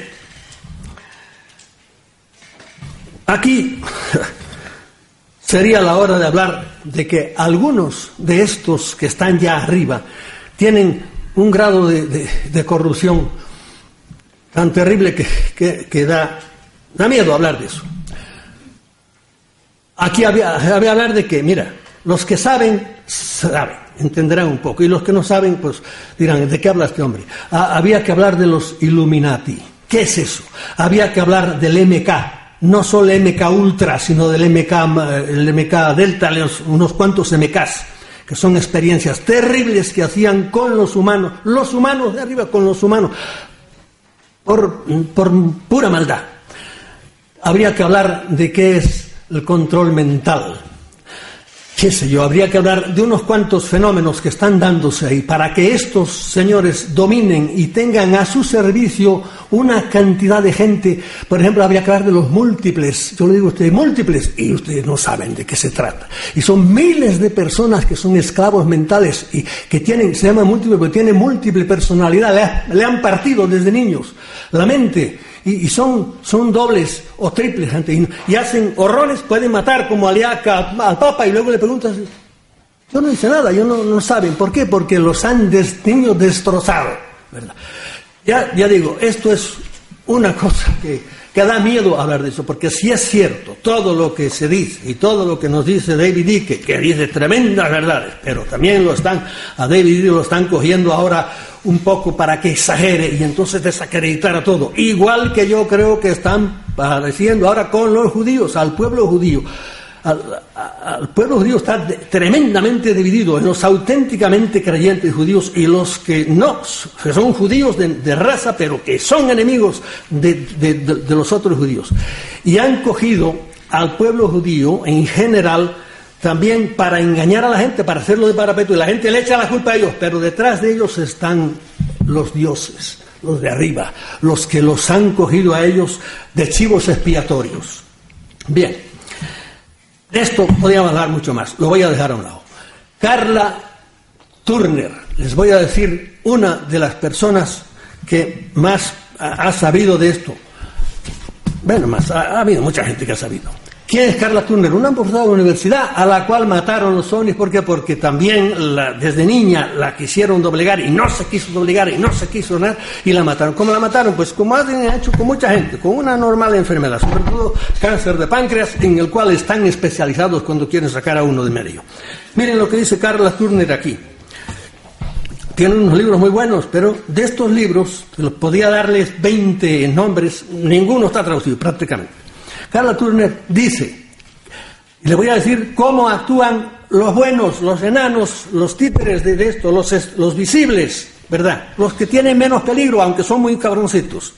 Aquí sería la hora de hablar de que algunos de estos que están ya arriba tienen un grado de, de, de corrupción tan terrible que, que, que da, da miedo hablar de eso. Aquí había, había hablar de que, mira, los que saben, saben, entenderán un poco, y los que no saben, pues dirán, ¿de qué habla este hombre? Ah, había que hablar de los Illuminati. ¿Qué es eso? Había que hablar del M K, no solo M K Ultra, sino del M K, el M K Delta, los, unos cuantos M Ks, que son experiencias terribles que hacían con los humanos, los humanos de arriba con los humanos, por, por pura maldad. Habría que hablar de qué es el control mental. Qué sé yo, habría que hablar de unos cuantos fenómenos que están dándose ahí para que estos señores dominen y tengan a su servicio una cantidad de gente. Por ejemplo, habría que hablar de los múltiples. Yo le digo a ustedes, múltiples, y ustedes no saben de qué se trata. Y son miles de personas que son esclavos mentales y que tienen, se llaman múltiples porque tienen múltiple personalidad, le, ha, le han partido desde niños la mente. Y, y son, son dobles o triples, gente, y, y hacen horrores, pueden matar como Aliaca al Papa, y luego le preguntas, yo no hice nada, ellos no, no saben. ¿Por qué? Porque los han des, niños destrozado, ¿verdad? Ya, ya digo, esto es una cosa que, que da miedo hablar de eso, porque si es cierto todo lo que se dice y todo lo que nos dice David Icke, que dice tremendas verdades, pero también lo están, a David Icke lo están cogiendo ahora un poco para que exagere y entonces desacreditar a todo. Igual que yo creo que están padeciendo ahora con los judíos, al pueblo judío. Al, al pueblo judío está de, tremendamente dividido en los auténticamente creyentes judíos y los que no, que son judíos de, de raza, pero que son enemigos de, de, de, de los otros judíos. Y han cogido al pueblo judío en general también para engañar a la gente, para hacerlo de parapeto, y la gente le echa la culpa a ellos, pero detrás de ellos están los dioses, los de arriba, los que los han cogido a ellos de chivos expiatorios. Bien, de esto podríamos hablar mucho más, lo voy a dejar a un lado. Carla Turner, les voy a decir una de las personas que más ha sabido de esto. Bueno, más, ha, ha habido mucha gente que ha sabido. ¿Quién es Carla Turner? Una profesora de la universidad a la cual mataron los ovnis. ¿Por qué? Porque también la, desde niña la quisieron doblegar y no se quiso doblegar y no se quiso nada y la mataron. ¿Cómo la mataron? Pues como han hecho con mucha gente, con una normal enfermedad, sobre todo cáncer de páncreas, en el cual están especializados cuando quieren sacar a uno de medio. Miren lo que dice Carla Turner aquí. Tiene unos libros muy buenos, pero de estos libros, podía darles veinte nombres, ninguno está traducido prácticamente. Carla Turner dice, y le voy a decir cómo actúan los buenos, los enanos, los títeres de, de esto, los, los visibles, ¿verdad? Los que tienen menos peligro, aunque son muy cabroncitos.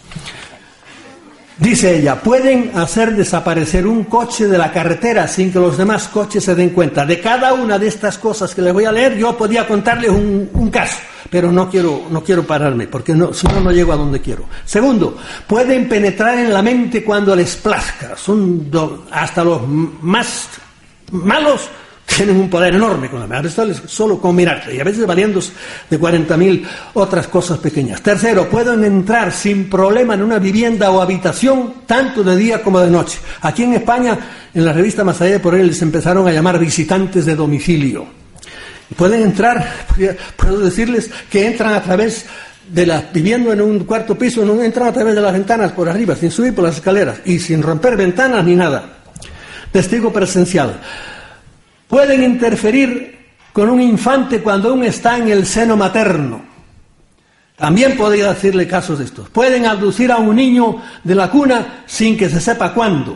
Dice ella, pueden hacer desaparecer un coche de la carretera sin que los demás coches se den cuenta. De cada una de estas cosas que les voy a leer, yo podía contarles un, un caso, pero no quiero, no quiero pararme, porque no, si no, no llego a donde quiero. Segundo, pueden penetrar en la mente cuando les plazca. Son do, hasta los más malos tienen un poder enorme con la mente, solo con mirarte, y a veces valiendo de cuarenta mil otras cosas pequeñas. Tercero, pueden entrar sin problema en una vivienda o habitación, tanto de día como de noche. Aquí en España, en la revista Más allá de por él, les empezaron a llamar visitantes de domicilio. Pueden entrar, puedo decirles que entran a través de la, viviendo en un cuarto piso, no entran a través de las ventanas por arriba, sin subir por las escaleras, y sin romper ventanas ni nada. Testigo presencial. Pueden interferir con un infante cuando aún está en el seno materno. También podría decirle casos de estos. Pueden abducir a un niño de la cuna sin que se sepa cuándo.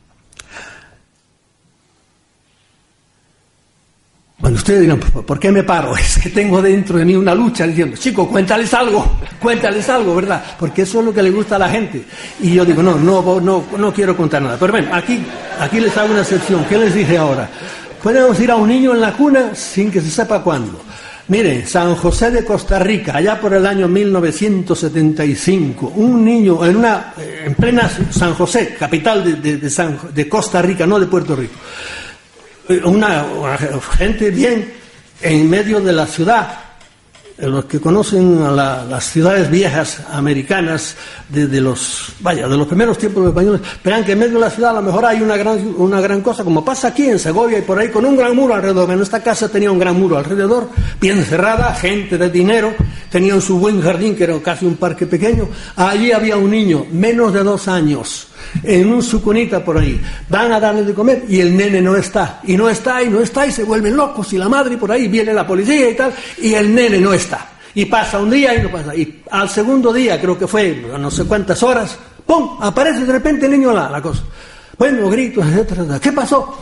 Bueno, ustedes dirán, ¿por qué me paro? Es que tengo dentro de mí una lucha diciendo, chico, cuéntales algo, cuéntales algo, ¿verdad? Porque eso es lo que le gusta a la gente. Y yo digo, no, no, no, no quiero contar nada. Pero bueno, aquí, aquí les hago una excepción. ¿Qué les dije ahora? Podemos ir a un niño en la cuna sin que se sepa cuándo. Mire, San José de Costa Rica, allá por el año mil novecientos setenta y cinco, un niño en una, en plena San José, capital de, de, de, San, de Costa Rica, no de Puerto Rico. una, una gente bien en medio de la ciudad. Los que conocen a la, las ciudades viejas americanas de, de los vaya de los primeros tiempos de los españoles, verán que en medio de la ciudad a lo mejor hay una gran una gran cosa, como pasa aquí en Segovia y por ahí, con un gran muro alrededor. En esta casa tenía un gran muro alrededor, bien cerrada, gente de dinero, tenían su buen jardín que era casi un parque pequeño. Allí había un niño menos de dos años en un su cunita por ahí, van a darle de comer y el nene no está, y no está, y no está, y se vuelven locos, y la madre por ahí, viene la policía y tal, y el nene no está, y pasa un día y no pasa, y al segundo día, creo que fue no sé cuántas horas, ¡pum!, aparece de repente el niño la, la cosa, bueno, gritos, etcétera, ¿qué pasó?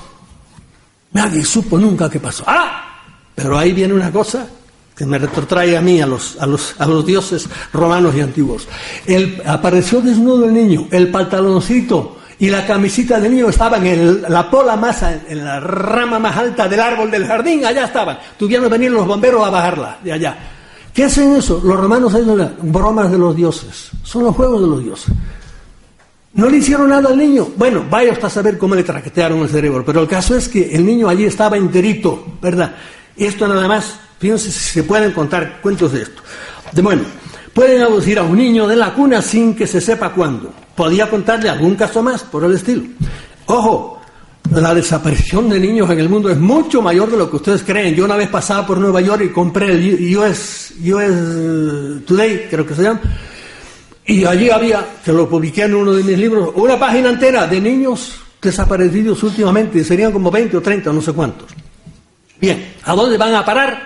Nadie supo nunca qué pasó. ¡Ah! Pero ahí viene una cosa que me retrotrae a mí, a los, a los, a los dioses romanos y antiguos. El, apareció desnudo el niño, el pantaloncito y la camisita del niño estaban en la pola más, en la rama más alta del árbol del jardín, allá estaban. Tuvieron que venir los bomberos a bajarla de allá. ¿Qué hacen eso? Los romanos hacen bromas de los dioses, son los juegos de los dioses. No le hicieron nada al niño. Bueno, vaya hasta saber cómo le traquetearon el cerebro, pero el caso es que el niño allí estaba enterito, ¿verdad? Esto nada más. Fíjense si se pueden contar cuentos de esto. De bueno, pueden aducir a un niño de la cuna sin que se sepa cuándo. Podía contarle algún caso más por el estilo. Ojo, la desaparición de niños en el mundo es mucho mayor de lo que ustedes creen. Yo una vez pasaba por Nueva York y compré el U S, U S Today, creo que se llama, y allí había, que lo publiqué en uno de mis libros, una página entera de niños desaparecidos últimamente. Serían como veinte o treinta, no sé cuántos. Bien, ¿a dónde van a parar?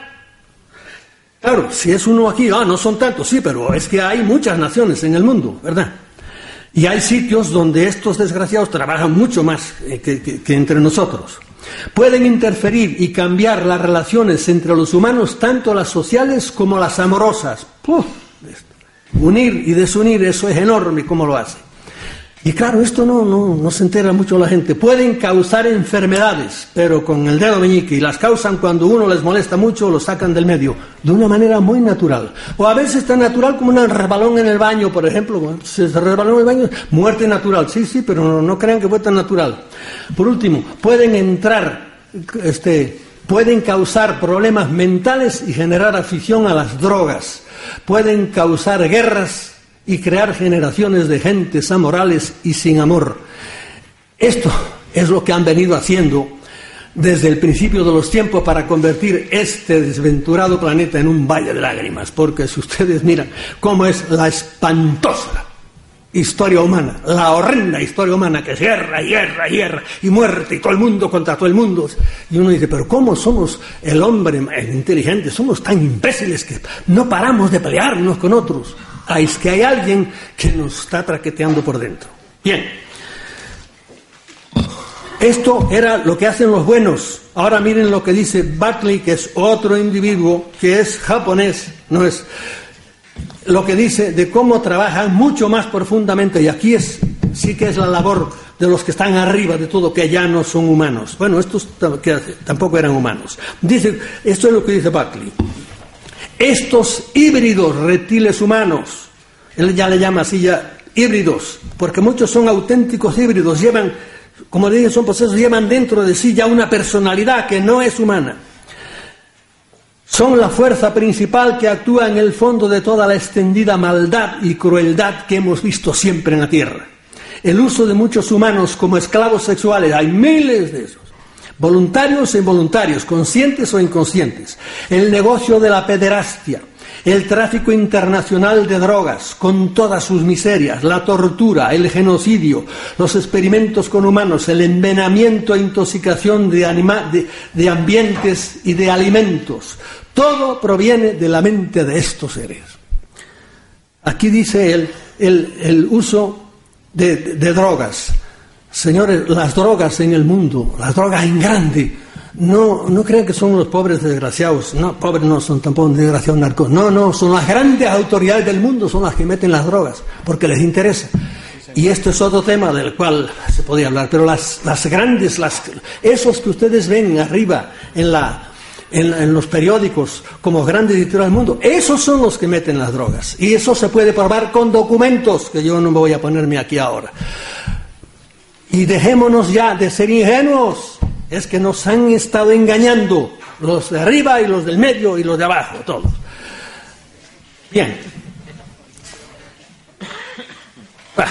Claro, si es uno aquí, ah, no son tantos, sí, pero es que hay muchas naciones en el mundo, ¿verdad? Y hay sitios donde estos desgraciados trabajan mucho más eh, que, que, que entre nosotros. Pueden interferir y cambiar las relaciones entre los humanos, tanto las sociales como las amorosas. Puf, unir y desunir, eso es enorme cómo lo hace. Y claro, esto no, no, no se entera mucho la gente. Pueden causar enfermedades, pero con el dedo meñique, y las causan cuando uno les molesta mucho, lo sacan del medio, de una manera muy natural. O a veces tan natural como un resbalón en el baño, por ejemplo. Se resbaló en el baño, muerte natural. Sí, sí, pero no, no crean que fue tan natural. Por último, pueden entrar, este, pueden causar problemas mentales y generar afición a las drogas. Pueden causar guerras y crear generaciones de gentes amorales y sin amor. Esto es lo que han venido haciendo desde el principio de los tiempos para convertir este desventurado planeta en un valle de lágrimas, porque si ustedes miran cómo es la espantosa historia humana, la horrenda historia humana, que es guerra, guerra, guerra, y muerte, y todo el mundo contra todo el mundo, y uno dice, pero ¿cómo somos el hombre el inteligente? Somos tan imbéciles que no paramos de pelearnos con otros. Ah, es que hay alguien que nos está traqueteando por dentro. Bien. Esto era lo que hacen los buenos. Ahora miren lo que dice Buckley, que es otro individuo que es japonés, no es lo que dice de cómo trabajan mucho más profundamente, y aquí es sí que es la labor de los que están arriba de todo, que ya no son humanos. Bueno, estos que tampoco eran humanos. Dice, esto es lo que dice Buckley. Estos híbridos reptiles humanos, él ya le llama así ya híbridos, porque muchos son auténticos híbridos, llevan, como le dije, son procesos, llevan dentro de sí ya una personalidad que no es humana. Son la fuerza principal que actúa en el fondo de toda la extendida maldad y crueldad que hemos visto siempre en la Tierra. El uso de muchos humanos como esclavos sexuales, hay miles de esos. Voluntarios e involuntarios, conscientes o inconscientes. El negocio de la pederastia, el tráfico internacional de drogas, con todas sus miserias, la tortura, el genocidio, los experimentos con humanos, el envenenamiento e intoxicación de, anima- de, de ambientes y de alimentos. Todo proviene de la mente de estos seres. Aquí dice él, el, el uso de, de, de drogas. Señores, las drogas en el mundo, las drogas en grande, no, no crean que son los pobres desgraciados, no, pobres no son tampoco desgraciados narcos, no, no, son las grandes autoridades del mundo, son las que meten las drogas, porque les interesa. Y esto es otro tema del cual se podía hablar, pero las, las grandes, las, esos que ustedes ven arriba en, la, en, en los periódicos como grandes editoriales del mundo, esos son los que meten las drogas. Y eso se puede probar con documentos, que yo no me voy a ponerme aquí ahora. Y dejémonos ya de ser ingenuos. es que nos han estado engañando, los de arriba y los del medio y los de abajo, todos. Bien. Ah.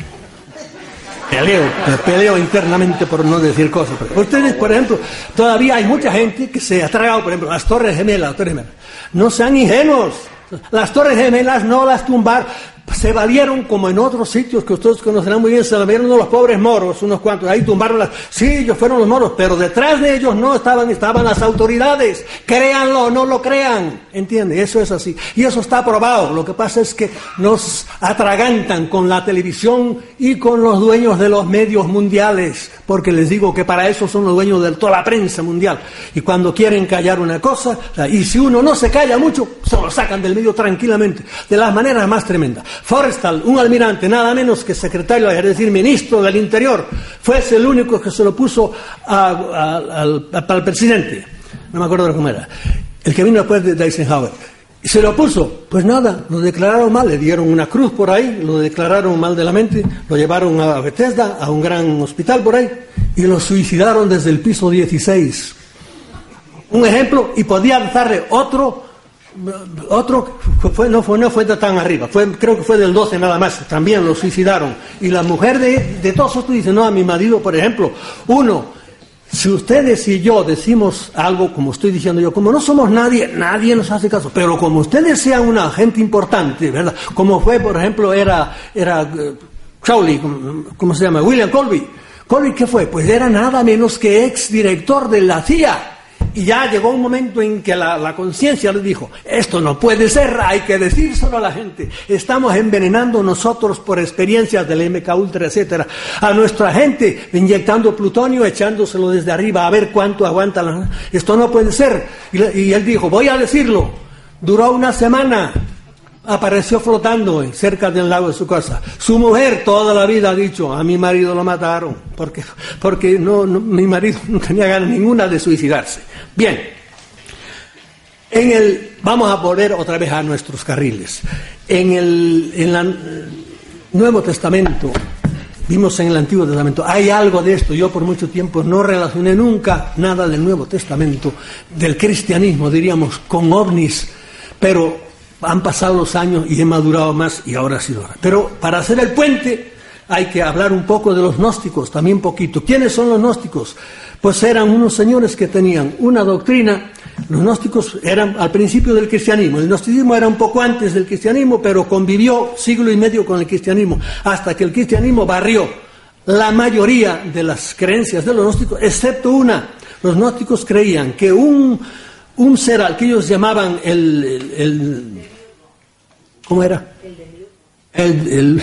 Peleo, peleo internamente por no decir cosas. Pero ustedes, por ejemplo, todavía hay mucha gente que se ha tragado, por ejemplo, las Torres Gemelas, las Torres Gemelas. No sean ingenuos. Las Torres Gemelas no las tumbaron, se valieron como en otros sitios que ustedes conocerán muy bien, se valieron los pobres moros, unos cuantos, ahí tumbaron las... Sí, ellos fueron los moros, pero detrás de ellos no estaban, estaban las autoridades, créanlo o no lo crean, ¿entiende? Eso es así, y eso está probado. Lo que pasa es que nos atragantan con la televisión y con los dueños de los medios mundiales, porque les digo que para eso son los dueños de toda la prensa mundial, y cuando quieren callar una cosa, y si uno no se calla mucho, se lo sacan del medio tranquilamente, de las maneras más tremendas. Forrestal, un almirante, nada menos que secretario, es decir, ministro del Interior, fue el único que se lo puso a, a, al, a, al presidente, no me acuerdo cómo era, el que vino después de, de Eisenhower, y se lo puso, pues nada, lo declararon mal, le dieron una cruz por ahí, lo declararon mal de la mente, lo llevaron a Bethesda, a un gran hospital por ahí, y lo suicidaron desde el piso dieciséis. Un ejemplo, y podía darle otro... Otro fue, no fue no fue de tan arriba, fue, creo que fue del doce nada más, también lo suicidaron. Y la mujer de, de todos estos dice, no, a mi marido, por ejemplo, uno, si ustedes y yo decimos algo, como estoy diciendo yo, como no somos nadie, nadie nos hace caso, pero como ustedes sean una gente importante, ¿verdad? Como fue, por ejemplo, era, era uh, Crowley, ¿cómo se llama? William Colby. Colby, ¿qué fue? Pues era nada menos que ex director de la C I A. Y ya llegó un momento en que la, la conciencia le dijo, esto no puede ser, hay que decírselo a la gente. Estamos envenenando nosotros por experiencias del M K Ultra, etcétera, a nuestra gente, inyectando plutonio, echándoselo desde arriba a ver cuánto aguanta. La... Esto no puede ser. Y, y él dijo, voy a decirlo. Duró una semana. Apareció flotando cerca del lago de su casa. Su mujer toda la vida ha dicho, a mi marido lo mataron, porque, porque no, no, mi marido no tenía ganas ninguna de suicidarse. Bien, en el, vamos a volver otra vez a nuestros carriles. En el, en el Nuevo Testamento, vimos en el Antiguo Testamento, hay algo de esto. Yo por mucho tiempo no relacioné nunca nada del Nuevo Testamento, del cristianismo, diríamos, con ovnis, pero han pasado los años y he madurado más y ahora ha sido hora. Pero para hacer el puente hay que hablar un poco de los gnósticos, también poquito. ¿Quiénes son los gnósticos? Pues eran unos señores que tenían una doctrina. Los gnósticos eran al principio del cristianismo. El gnosticismo era un poco antes del cristianismo, pero convivió siglo y medio con el cristianismo, hasta que el cristianismo barrió la mayoría de las creencias de los gnósticos, excepto una. Los gnósticos creían que un... un ser al que ellos llamaban el, el, el ¿cómo era? El, el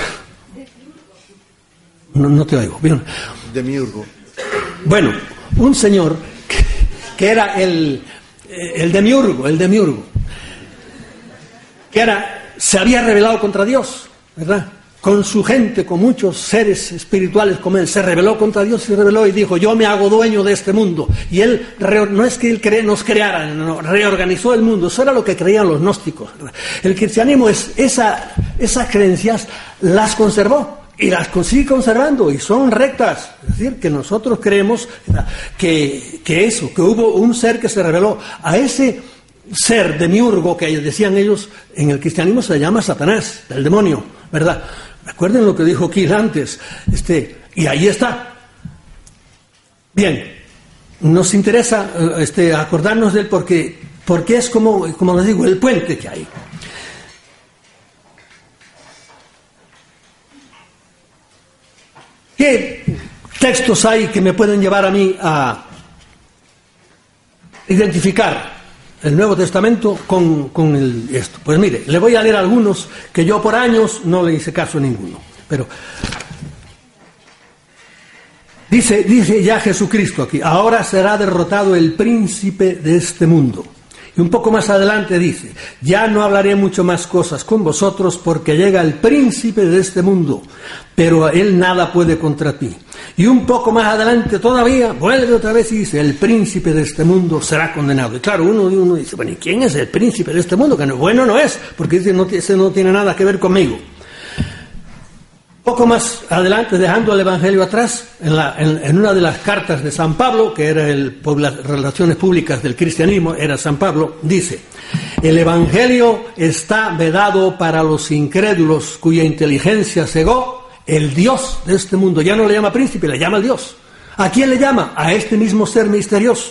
no, no te oigo, bien. Demiurgo. Bueno, un señor que, que era el, el demiurgo, el demiurgo, que era, se había rebelado contra Dios, ¿verdad? Con su gente, con muchos seres espirituales como él, se rebeló contra Dios, se rebeló y dijo, yo me hago dueño de este mundo. Y él, no es que él cre, nos creara, no, reorganizó el mundo. Eso era lo que creían los gnósticos. El cristianismo, es esa, esas creencias las conservó y las sigue conservando y son rectas. Es decir, que nosotros creemos que, que eso, que hubo un ser que se rebeló. A ese ser demiurgo que decían ellos, en el cristianismo se llama Satanás, el demonio, ¿verdad? Recuerden lo que dijo Kiel antes, este, y ahí está. Bien, nos interesa este, acordarnos de él porque, porque es como, como les digo, el puente que hay. ¿Qué textos hay que me pueden llevar a mí a identificar el Nuevo Testamento con, con el, esto? Pues mire, le voy a leer algunos que yo por años no le hice caso a ninguno. Pero dice, dice ya Jesucristo aquí, ahora será derrotado el príncipe de este mundo. Y un poco más adelante dice, ya no hablaré mucho más cosas con vosotros porque llega el príncipe de este mundo, pero él nada puede contra ti. Y un poco más adelante todavía, vuelve otra vez y dice, el príncipe de este mundo será condenado. Y claro, uno, uno dice, bueno, ¿y quién es el príncipe de este mundo? Que no, bueno no es, porque dice, no, ese no tiene nada que ver conmigo. Poco más adelante, dejando el Evangelio atrás, en, la, en, en una de las cartas de San Pablo, que era el, por las relaciones públicas del cristianismo, era San Pablo, dice: el Evangelio está vedado para los incrédulos cuya inteligencia cegó el Dios de este mundo. Ya no le llama príncipe, le llama Dios. ¿A quién le llama? A este mismo ser misterioso.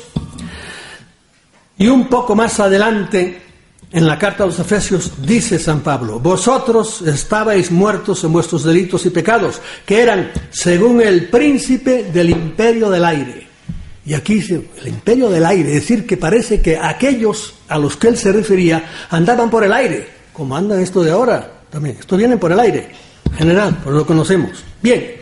Y un poco más adelante, en la carta a los Efesios, dice San Pablo: vosotros estabais muertos en vuestros delitos y pecados, que eran según el príncipe del imperio del aire. Y aquí dice, el imperio del aire, es decir, que parece que aquellos a los que él se refería andaban por el aire, como anda esto de ahora también. Esto viene por el aire, en general, pues lo conocemos. Bien,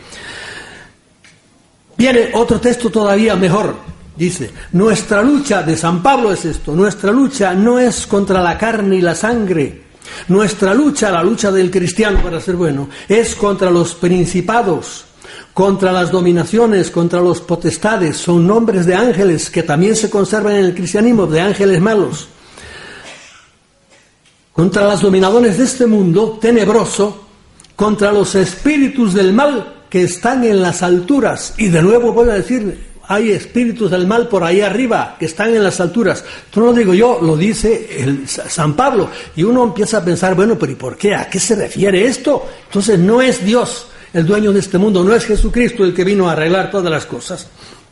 viene otro texto todavía mejor. Dice, nuestra lucha, de San Pablo es esto, nuestra lucha no es contra la carne y la sangre. Nuestra lucha, la lucha del cristiano para ser bueno, es contra los principados, contra las dominaciones, contra los potestades. Son nombres de ángeles que también se conservan en el cristianismo, de ángeles malos. Contra las dominaciones de este mundo tenebroso, contra los espíritus del mal que están en las alturas. Y de nuevo voy a decir, hay espíritus del mal por ahí arriba, que están en las alturas. Esto no lo digo yo, lo dice el San Pablo. Y uno empieza a pensar, bueno, pero ¿y por qué? ¿A qué se refiere esto? Entonces no es Dios el dueño de este mundo, no es Jesucristo el que vino a arreglar todas las cosas.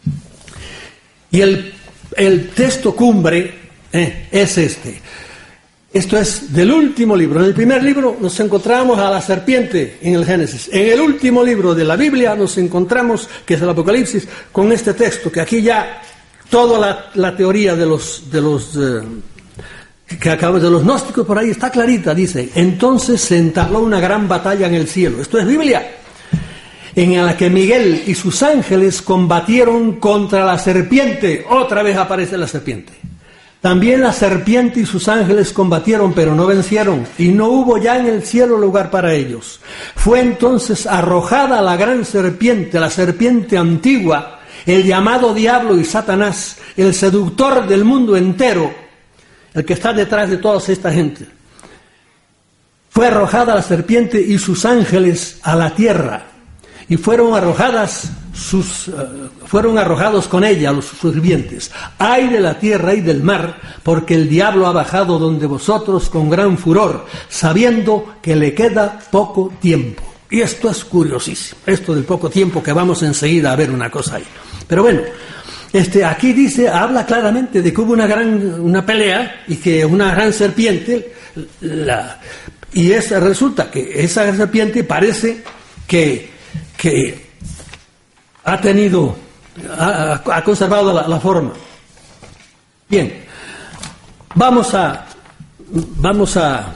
Y el, el texto cumbre eh, es este. Esto es del último libro. En el primer libro nos encontramos a la serpiente en el Génesis. En el último libro de la Biblia nos encontramos, que es el Apocalipsis, con este texto, que aquí ya toda la, la teoría de los, de los eh, que acabamos de los gnósticos por ahí está clarita. Dice, entonces se entabló una gran batalla en el cielo. Esto es Biblia. En la que Miguel y sus ángeles combatieron contra la serpiente. Otra vez aparece la serpiente. También la serpiente y sus ángeles combatieron, pero no vencieron, y no hubo ya en el cielo lugar para ellos. Fue entonces arrojada la gran serpiente, la serpiente antigua, el llamado diablo y Satanás, el seductor del mundo entero, el que está detrás de toda esta gente. Fue arrojada la serpiente y sus ángeles a la tierra, y fueron arrojadas sus, uh, fueron arrojados con ella los sirvientes. Ay de la tierra y del mar, porque el diablo ha bajado donde vosotros con gran furor, sabiendo que le queda poco tiempo. Y esto es curiosísimo, esto del poco tiempo, que vamos enseguida a ver una cosa ahí. Pero bueno, este, aquí dice, habla claramente de que hubo una gran una pelea y que una gran serpiente, la, y es, resulta que esa serpiente parece que, que ha tenido, ha, ha conservado la, la forma. Bien, vamos a, vamos a,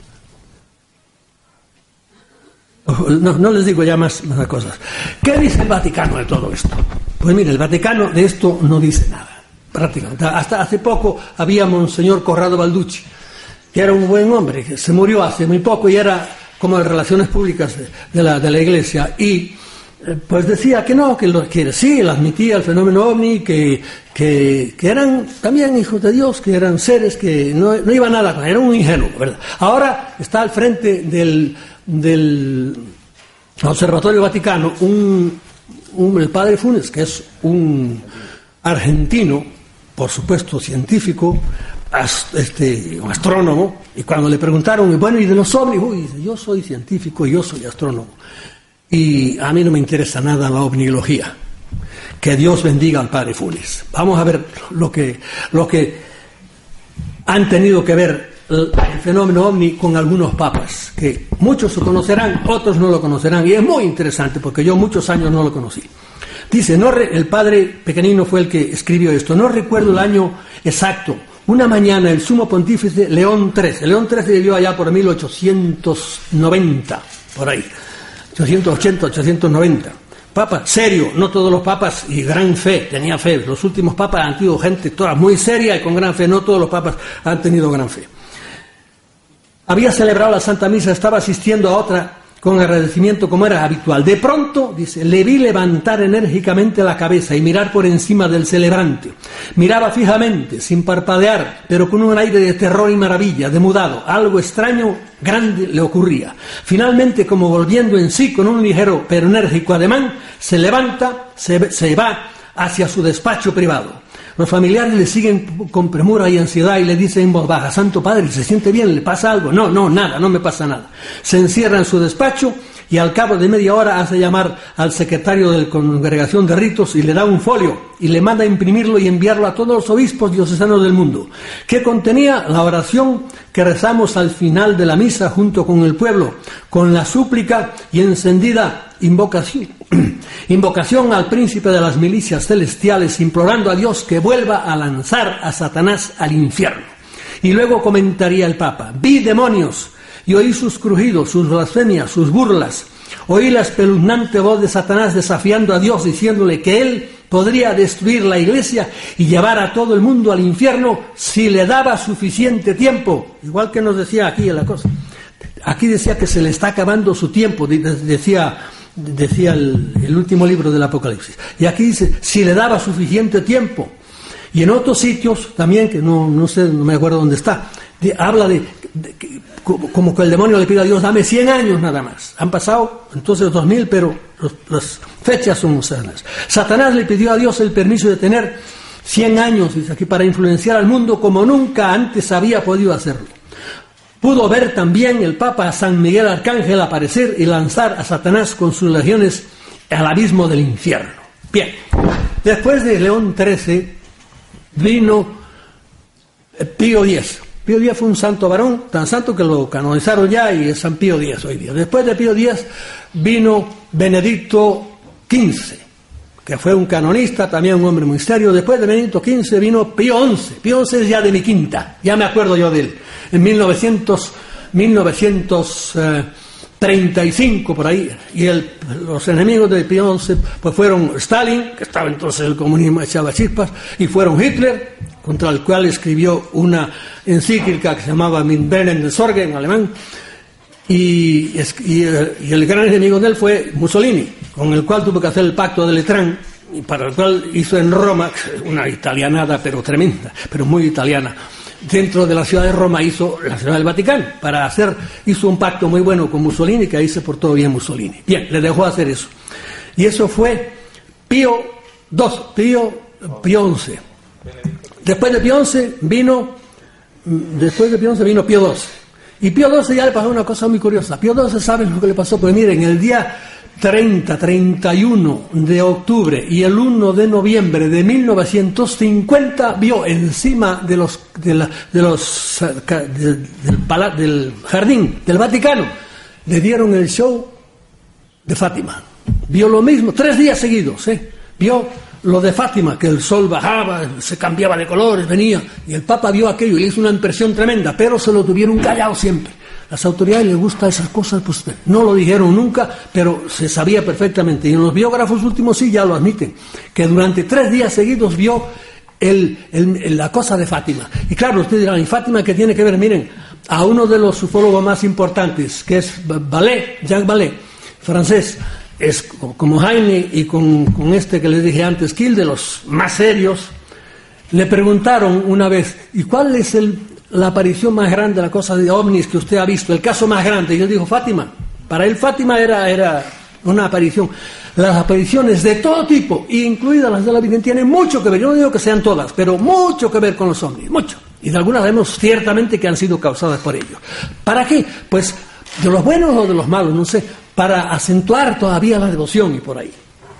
no, no les digo ya más, más cosas. ¿Qué dice el Vaticano de todo esto? Pues mire, el Vaticano de esto no dice nada, prácticamente. Hasta hace poco había Monseñor Corrado Balducci, que era un buen hombre, que se murió hace muy poco y era como de relaciones públicas de, de, la, de la Iglesia, y pues decía que no, que, lo, que sí, él admitía el fenómeno ovni, que, que, que eran también hijos de Dios, que eran seres que no, no iba nada con, era un ingenuo, ¿verdad? Ahora está al frente del, del Observatorio Vaticano un, un, el padre Funes, que es un argentino, por supuesto científico, ast, este, un astrónomo, y cuando le preguntaron, bueno, ¿y de los ovnis? Uy, dice, yo soy científico y yo soy astrónomo. Y a mí no me interesa nada la ovnilogía. Que Dios bendiga al padre Funes. Vamos a ver lo que, lo que han tenido que ver el, el fenómeno ovni con algunos papas, que muchos lo conocerán, otros no lo conocerán, y es muy interesante porque yo muchos años no lo conocí. Dice, no re, el padre Pequeñino fue el que escribió esto, no recuerdo el año exacto. Una mañana el sumo pontífice León trece, León trece vivió allá por mil ochocientos noventa, por ahí. ochocientos ochenta, ochocientos noventa. Papa serio, no todos los papas, y gran fe, tenía fe. Los últimos papas han tenido gente toda muy seria y con gran fe, no todos los papas han tenido gran fe. Había celebrado la Santa Misa, estaba asistiendo a otra con agradecimiento como era habitual. De pronto, dice, le vi levantar enérgicamente la cabeza y mirar por encima del celebrante. Miraba fijamente, sin parpadear, pero con un aire de terror y maravilla, demudado. Algo extraño, grande le ocurría. Finalmente, como volviendo en sí con un ligero pero enérgico ademán, se levanta, se, se va hacia su despacho privado. Los familiares le siguen con premura y ansiedad y le dicen en voz baja: Santo Padre, ¿se siente bien? ¿Le pasa algo? No, no, nada, no me pasa nada. Se encierra en su despacho y al cabo de media hora hace llamar al secretario de la Congregación de Ritos y le da un folio y le manda a imprimirlo y enviarlo a todos los obispos diocesanos del mundo, que contenía la oración que rezamos al final de la misa junto con el pueblo, con la súplica y encendida invocación, invocación al príncipe de las milicias celestiales, implorando a Dios que vuelva a lanzar a Satanás al infierno. Y luego comentaría el Papa: vi demonios y oí sus crujidos, sus blasfemias, sus burlas. Oí la espeluznante voz de Satanás desafiando a Dios, diciéndole que él podría destruir la iglesia y llevar a todo el mundo al infierno si le daba suficiente tiempo. Igual que nos decía aquí en la cosa. Aquí decía que se le está acabando su tiempo, decía, decía el, el último libro del Apocalipsis. Y aquí dice, si le daba suficiente tiempo. Y en otros sitios también, que no, no sé, no me acuerdo dónde está, de, habla de, de, de como que el demonio le pide a Dios: dame cien años nada más. Han pasado entonces dos mil, pero los, las fechas son sanas. Satanás le pidió a Dios el permiso de tener cien años, dice aquí, para influenciar al mundo como nunca antes había podido hacerlo. Pudo ver también el Papa a San Miguel Arcángel aparecer y lanzar a Satanás con sus legiones al abismo del infierno. Bien, después de León trece vino Pío X. Pío X fue un santo varón, tan santo que lo canonizaron ya y es San Pío X hoy día. Después de Pío X vino Benedicto quince, que fue un canonista, también un hombre muy serio. Después de Benedicto quince vino Pío once. Pío once es ya de mi quinta, ya me acuerdo yo de él. En mil novecientos treinta y cinco, por ahí, y el, los enemigos de Pío once pues fueron Stalin, que estaba entonces el comunismo echaba chispas, y fueron Hitler, contra el cual escribió una encíclica que se llamaba Min Brennen des Sorge en alemán, y, y, y el gran enemigo de él fue Mussolini, con el cual tuvo que hacer el pacto de Letrán, y para el cual hizo en Roma, una italianada pero tremenda, pero muy italiana. Dentro de la ciudad de Roma hizo la ciudad del Vaticano, para hacer, hizo un pacto muy bueno con Mussolini, que ahí se portó bien Mussolini. Bien, le dejó hacer eso. Y eso fue Pío doce, Pío, Pío once. Después de Pío once vino, después de Pío once vino Pío doce. Y Pío doce ya le pasó una cosa muy curiosa. Pío doce, ¿saben lo que le pasó? Pues miren, el día treinta, treinta y uno de octubre y el uno de noviembre de mil novecientos cincuenta vio encima de los de, la, de los de, del, pala, del jardín del Vaticano, le dieron el show de Fátima. Vio lo mismo tres días seguidos, ¿eh? Vio lo de Fátima, que el sol bajaba, se cambiaba de colores, venía, y el Papa vio aquello y le hizo una impresión tremenda, pero se lo tuvieron callado siempre. Las autoridades les gustan esas cosas, pues no lo dijeron nunca, pero se sabía perfectamente. Y en los biógrafos últimos sí ya lo admiten, que durante tres días seguidos vio el, el, la cosa de Fátima. Y claro, ustedes dirán, ¿y Fátima qué tiene que ver? Miren, a uno de los ufólogos más importantes, que es Vallée, Jacques Vallée, francés, es como Heine y con, con este que les dije antes, Kiel, de los más serios, le preguntaron una vez, ¿y cuál es el... la aparición más grande, la cosa de ovnis que usted ha visto, el caso más grande? Y él dijo Fátima. Para él Fátima era, era una aparición. Las apariciones de todo tipo, incluidas las de la Virgen, tienen mucho que ver, yo no digo que sean todas, pero mucho que ver con los ovnis, mucho. Y de algunas vemos ciertamente que han sido causadas por ellos. ¿Para qué? Pues de los buenos o de los malos, no sé, para acentuar todavía la devoción y por ahí.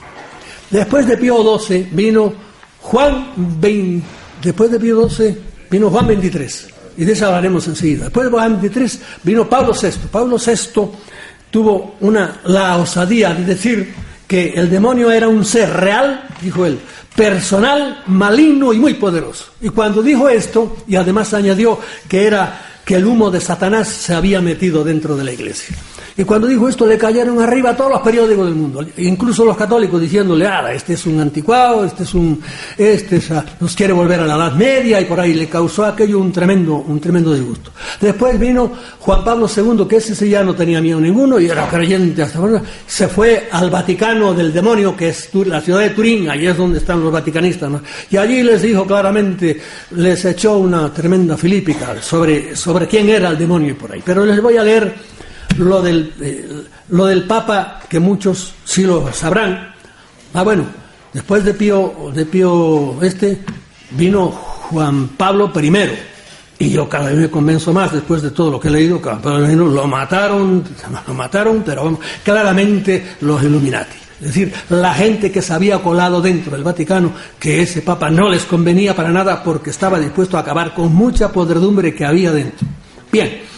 Después de Pío doce vino Juan veinte, después de Pío doce vino Juan veintitrés. Y de eso hablaremos enseguida. Después de Juan veintitrés vino Pablo sexto. Pablo sexto tuvo una, la osadía de decir que el demonio era un ser real, dijo él, personal, maligno y muy poderoso. Y cuando dijo esto, y además añadió que era que el humo de Satanás se había metido dentro de la iglesia. Y cuando dijo esto le cayeron arriba a todos los periódicos del mundo, incluso los católicos, diciéndole, ah, este es un anticuado, este es un, este es, nos quiere volver a la Edad Media, y por ahí le causó aquello un tremendo, un tremendo disgusto. Después vino Juan Pablo segundo, que ese sí ya no tenía miedo ninguno y era creyente hasta ahora, se fue al Vaticano del demonio, que es la ciudad de Turín, ahí es donde están los vaticanistas, ¿no? Y allí les dijo claramente, les echó una tremenda filípica sobre, sobre quién era el demonio y por ahí. Pero les voy a leer Lo del, eh, lo del Papa, que muchos sí lo sabrán. Ah, bueno, después de Pío, de Pío este, vino Juan Pablo primero. Y yo cada vez me convenzo más, después de todo lo que he leído, que lo mataron, lo mataron, pero vamos, claramente los Illuminati. Es decir, la gente que se había colado dentro del Vaticano, que ese Papa no les convenía para nada porque estaba dispuesto a acabar con mucha podredumbre que había dentro. Bien.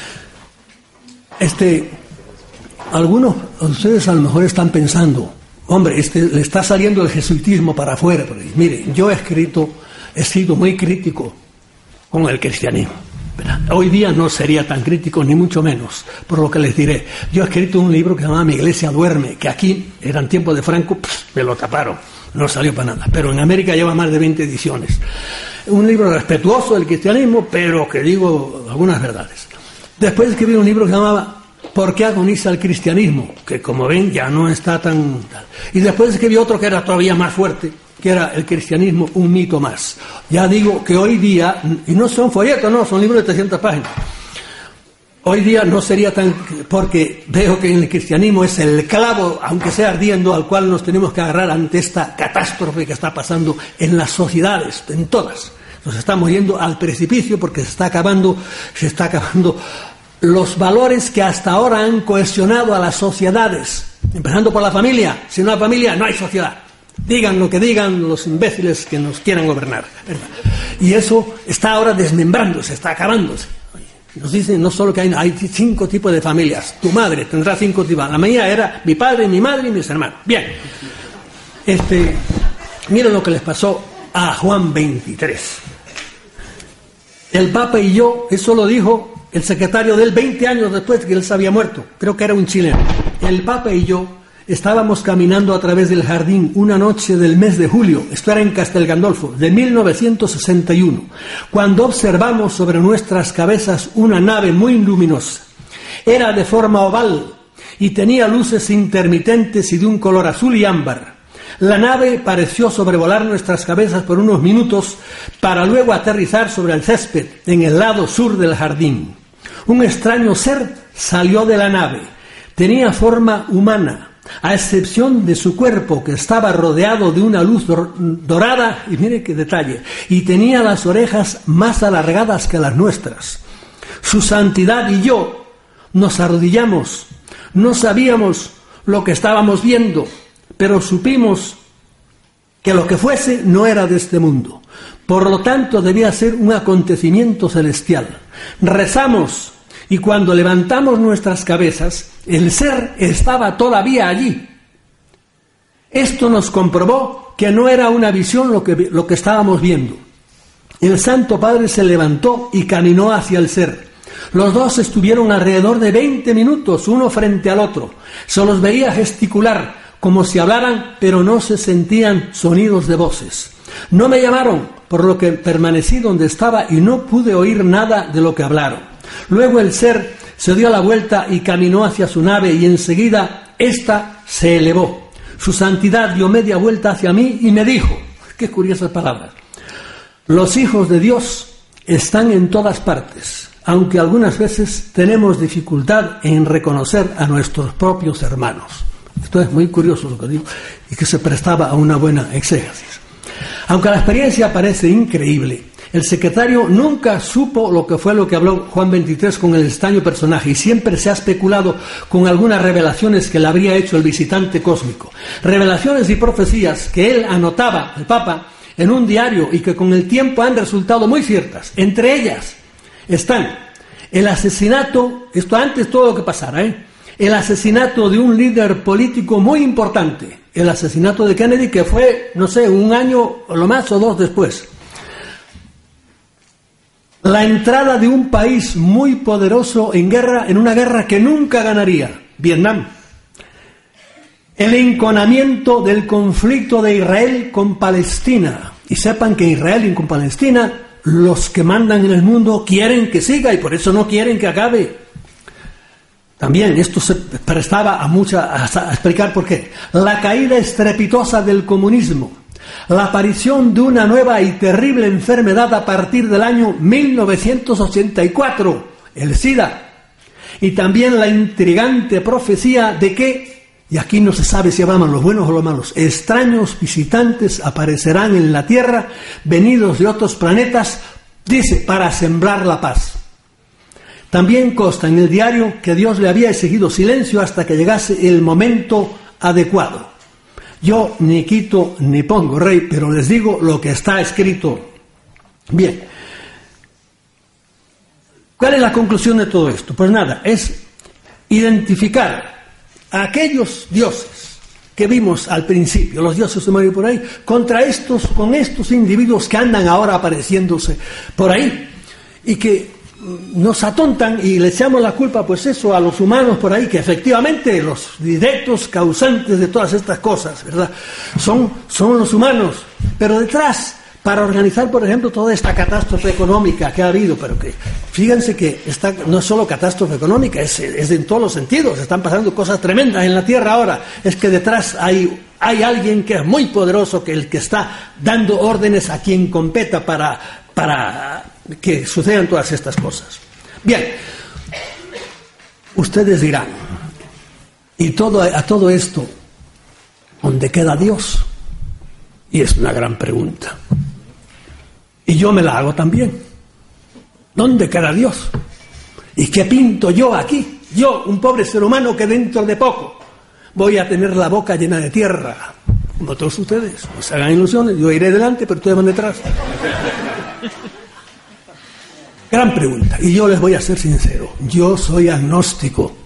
Este, algunos de ustedes a lo mejor están pensando, hombre, este, le está saliendo el jesuitismo para afuera. Pero, mire, yo he escrito, he sido muy crítico con el cristianismo, ¿verdad? Hoy día no sería tan crítico, ni mucho menos, por lo que les diré. Yo he escrito un libro que se llama Mi Iglesia Duerme, que aquí, eran tiempos de Franco, pff, me lo taparon, no salió para nada, pero en América lleva más de veinte ediciones. Un libro respetuoso del cristianismo, pero que digo algunas verdades. Después escribí un libro que se llamaba ¿Por qué agoniza el cristianismo? Que como ven ya no está tan... Y después escribí otro que era todavía más fuerte, que era El cristianismo, un mito más. Ya digo que hoy día, y no son folletos, no, son libros de trescientas páginas. Hoy día no sería tan... porque veo que el cristianismo es el clavo, aunque sea ardiendo, al cual nos tenemos que agarrar ante esta catástrofe que está pasando en las sociedades, en todas. Nos estamos yendo al precipicio porque se está acabando, se está acabando los valores que hasta ahora han cohesionado a las sociedades, empezando por la familia. Si no hay familia, no hay sociedad. Digan lo que digan los imbéciles que nos quieran gobernar, ¿verdad? Y eso está ahora desmembrándose, está acabándose. Nos dicen no solo que hay, hay cinco tipos de familias. Tu madre tendrá cinco tipos. La mía era mi padre, mi madre y mis hermanos. Bien. Este, miren lo que les pasó a Juan veintitrés. El Papa y yo, eso lo dijo el secretario de él veinte años después que él se había muerto, creo que era un chileno. El Papa y yo estábamos caminando a través del jardín una noche del mes de julio, esto era en Castel Gandolfo, de mil novecientos sesenta y uno, cuando observamos sobre nuestras cabezas una nave muy luminosa. Era de forma oval y tenía luces intermitentes y de un color azul y ámbar. La nave pareció sobrevolar nuestras cabezas por unos minutos para luego aterrizar sobre el césped en el lado sur del jardín. Un extraño ser salió de la nave. Tenía forma humana, a excepción de su cuerpo que estaba rodeado de una luz dorada, y mire qué detalle, y tenía las orejas más alargadas que las nuestras. Su santidad y yo nos arrodillamos. No sabíamos lo que estábamos viendo, pero supimos que lo que fuese no era de este mundo. Por lo tanto, debía ser un acontecimiento celestial. Rezamos, y cuando levantamos nuestras cabezas, el ser estaba todavía allí. Esto nos comprobó que no era una visión lo que, lo que estábamos viendo. El Santo Padre se levantó y caminó hacia el ser. Los dos estuvieron alrededor de veinte minutos, uno frente al otro. Se los veía gesticular, como si hablaran, pero no se sentían sonidos de voces. No me llamaron, por lo que permanecí donde estaba y no pude oír nada de lo que hablaron. Luego el ser se dio la vuelta y caminó hacia su nave y enseguida ésta se elevó. Su santidad dio media vuelta hacia mí y me dijo, qué curiosas palabras, los hijos de Dios están en todas partes, aunque algunas veces tenemos dificultad en reconocer a nuestros propios hermanos. Esto es muy curioso lo que digo y que se prestaba a una buena exégesis. Aunque la experiencia parece increíble, el secretario nunca supo lo que fue lo que habló Juan veintitrés con el extraño personaje y siempre se ha especulado con algunas revelaciones que le habría hecho el visitante cósmico. Revelaciones y profecías que él anotaba, el Papa, en un diario y que con el tiempo han resultado muy ciertas. Entre ellas están el asesinato, esto antes todo lo que pasara, ¿eh? el asesinato de un líder político muy importante, el asesinato de Kennedy, que fue, no sé, un año o lo más o dos después. la entrada de un país muy poderoso en guerra, en una guerra que nunca ganaría, Vietnam. El enconamiento del conflicto de Israel con Palestina. Y sepan que Israel y con Palestina, los que mandan en el mundo quieren que siga y por eso no quieren que acabe. También esto se prestaba a, mucha, a explicar por qué. La caída estrepitosa del comunismo, la aparición de una nueva y terrible enfermedad a partir del año mil novecientos ochenta y cuatro, el SIDA, y también la intrigante profecía de que, y aquí no se sabe si hablan los buenos o los malos, extraños visitantes aparecerán en la Tierra, venidos de otros planetas, dice, para sembrar la paz. También consta en el diario que Dios le había exigido silencio hasta que llegase el momento adecuado. Yo ni quito ni pongo, rey, pero les digo lo que está escrito. Bien. ¿Cuál es la conclusión de todo esto? Pues nada, es identificar a aquellos dioses que vimos al principio, los dioses sumerios por ahí, contra estos, con estos individuos que andan ahora apareciéndose por ahí y que nos atontan y le echamos la culpa, pues eso, a los humanos por ahí, que efectivamente los directos causantes de todas estas cosas, ¿verdad? Son, son los humanos, pero detrás, para organizar, por ejemplo, toda esta catástrofe económica que ha habido, pero que, fíjense que esta no es solo catástrofe económica, es, es en todos los sentidos, están pasando cosas tremendas en la Tierra ahora, es que detrás hay, hay alguien que es muy poderoso, que el que está dando órdenes a quien competa para, para que sucedan todas estas cosas. Bien, ustedes dirán, y todo, a todo esto, ¿dónde queda Dios? Y es una gran pregunta. Y yo me la hago también. ¿Dónde queda Dios? ¿Y qué pinto yo aquí? Yo, un pobre ser humano que dentro de poco voy a tener la boca llena de tierra. Como todos ustedes, no se hagan ilusiones, yo iré delante, pero ustedes van detrás. Gran pregunta, y yo les voy a ser sincero, yo soy agnóstico.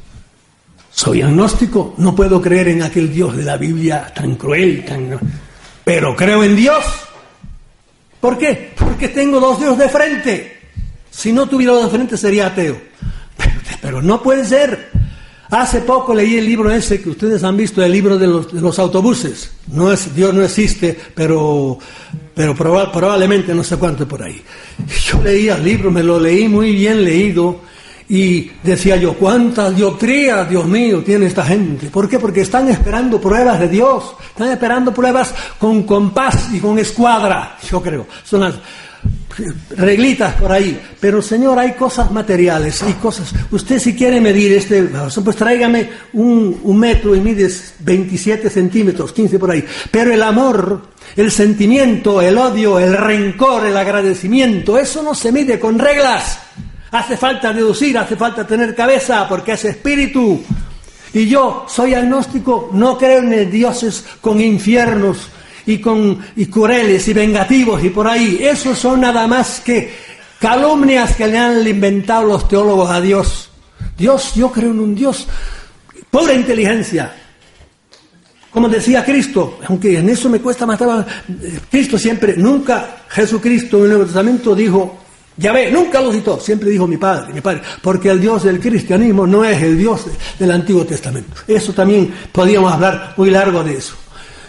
Soy agnóstico, no puedo creer en aquel Dios de la Biblia tan cruel, tan... pero creo en Dios. ¿Por qué? Porque tengo dos Dios de frente. Si no tuviera dos de frente sería ateo. Pero, pero no puede ser. Hace poco leí el libro ese que ustedes han visto, el libro de los, de los autobuses. No es, Dios no existe, pero, pero proba, probablemente no sé cuánto por ahí. Yo leía el libro, me lo leí muy bien leído. Y decía yo, ¿cuántas doctrinas, Dios mío, tiene esta gente? ¿Por qué? Porque están esperando pruebas de Dios. Están esperando pruebas con compás y con escuadra, yo creo. Son las reglitas por ahí. Pero, Señor, hay cosas materiales, hay cosas... Usted si quiere medir este... pues tráigame un, un metro y mides veintisiete centímetros, quince por ahí. Pero el amor, el sentimiento, el odio, el rencor, el agradecimiento, eso no se mide con reglas. Hace falta deducir, hace falta tener cabeza, porque es espíritu. Y yo soy agnóstico, no creo en dioses con infiernos y con y crueles y vengativos y por ahí. Esos son nada más que calumnias que le han inventado los teólogos a Dios. Dios, yo creo en un Dios, pura inteligencia. Como decía Cristo, aunque en eso me cuesta más trabajo, Cristo siempre, nunca Jesucristo en el Nuevo Testamento dijo... Yahvé nunca lo citó, siempre dijo mi padre, mi padre, porque el Dios del cristianismo no es el Dios del Antiguo Testamento. Eso también podríamos hablar muy largo de eso.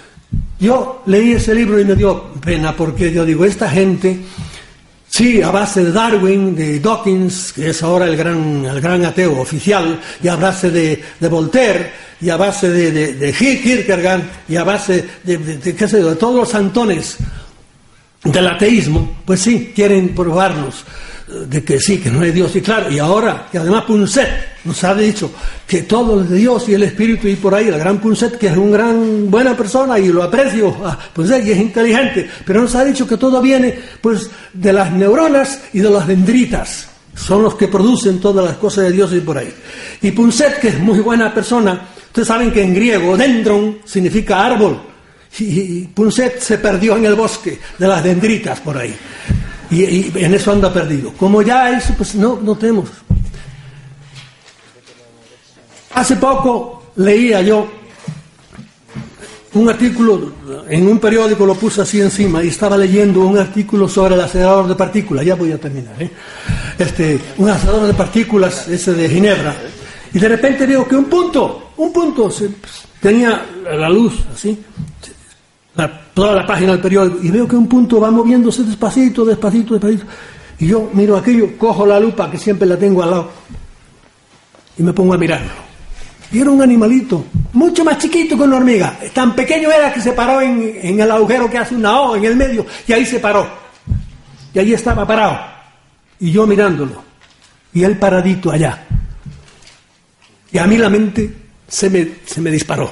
Yo leí ese libro y me dio pena porque yo digo, esta gente, sí, a base de Darwin, de Dawkins, que es ahora el gran, el gran ateo oficial, y a base de, de Voltaire, y a base de, de, de Kierkegaard, y a base de, de, de, qué sé yo, de todos los santones del ateísmo, pues sí, quieren probarnos de que sí, que no hay Dios. Y claro, y ahora, que además Punset nos ha dicho que todo es de Dios y el Espíritu y por ahí, el gran Punset, que es una gran buena persona y lo aprecio, ah, Punset, y es inteligente, pero nos ha dicho que todo viene pues de las neuronas y de las dendritas, son los que producen todas las cosas de Dios y por ahí. Y Punset, que es muy buena persona, ustedes saben que en griego, dendron significa árbol, y Punset se perdió en el bosque de las dendritas por ahí. Y, y en eso anda perdido. Como ya eso, pues no, no tenemos. Hace poco leía yo un artículo, en un periódico lo puse así encima, y estaba leyendo un artículo sobre el acelerador de partículas, ya voy a terminar, ¿eh? Este, un acelerador de partículas, ese de Ginebra, y de repente veo que un punto, un punto, se, tenía la luz, así, la, toda la página del periódico, y veo que un punto va moviéndose despacito, despacito, despacito, y yo miro aquello, cojo la lupa, que siempre la tengo al lado, y me pongo a mirarlo. Y era un animalito, mucho más chiquito que una hormiga. Tan pequeño era que se paró en, en el agujero que hace una O en el medio, y ahí se paró. Y ahí estaba parado. Y yo mirándolo. Y él paradito allá. Y a mí la mente se me, se me disparó.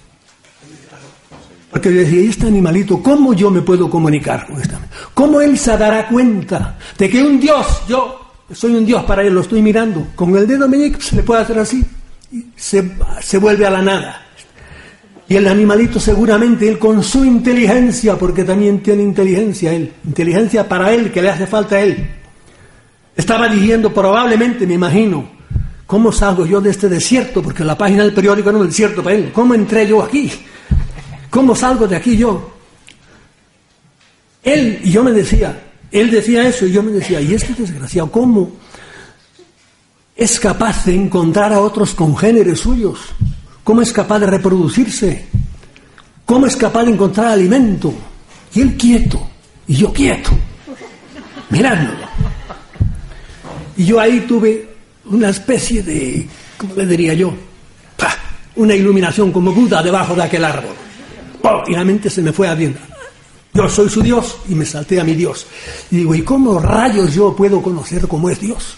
Porque yo decía, ¿y este animalito, cómo yo me puedo comunicar con este animalito? ¿Cómo él se dará cuenta de que un Dios, yo soy un Dios para él, lo estoy mirando, con el dedo meñique se le puede hacer así? Se, se vuelve a la nada. Y el animalito seguramente, él con su inteligencia, porque también tiene inteligencia él, inteligencia para él, que le hace falta a él, estaba diciendo probablemente, me imagino, ¿cómo salgo yo de este desierto? Porque la página del periódico era un desierto para él. ¿Cómo entré yo aquí? ¿Cómo salgo de aquí yo? Él, y yo me decía, él decía eso, y yo me decía, ¿y este desgraciado cómo es capaz de encontrar a otros congéneres suyos? ¿Cómo es capaz de reproducirse? ¿Cómo es capaz de encontrar alimento? Y él quieto, y yo quieto, mirándolo. Y yo ahí tuve una especie de, ¿cómo le diría yo? ¡Pah! Una iluminación como Buda debajo de aquel árbol. ¡Oh! Y la mente se me fue abriendo. Yo soy su Dios, y me salté a mi Dios. Y digo, ¿y cómo rayos yo puedo conocer cómo es Dios?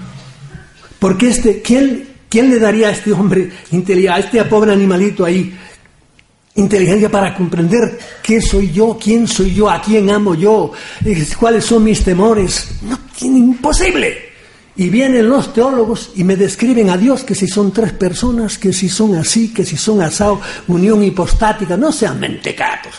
Porque este, ¿quién, quién le daría a este hombre, a este pobre animalito ahí, inteligencia para comprender qué soy yo, quién soy yo, a quién amo yo, cuáles son mis temores? No, imposible. Y vienen los teólogos y me describen a Dios que si son tres personas, que si son así, que si son asado, unión hipostática, no sean mentecatos.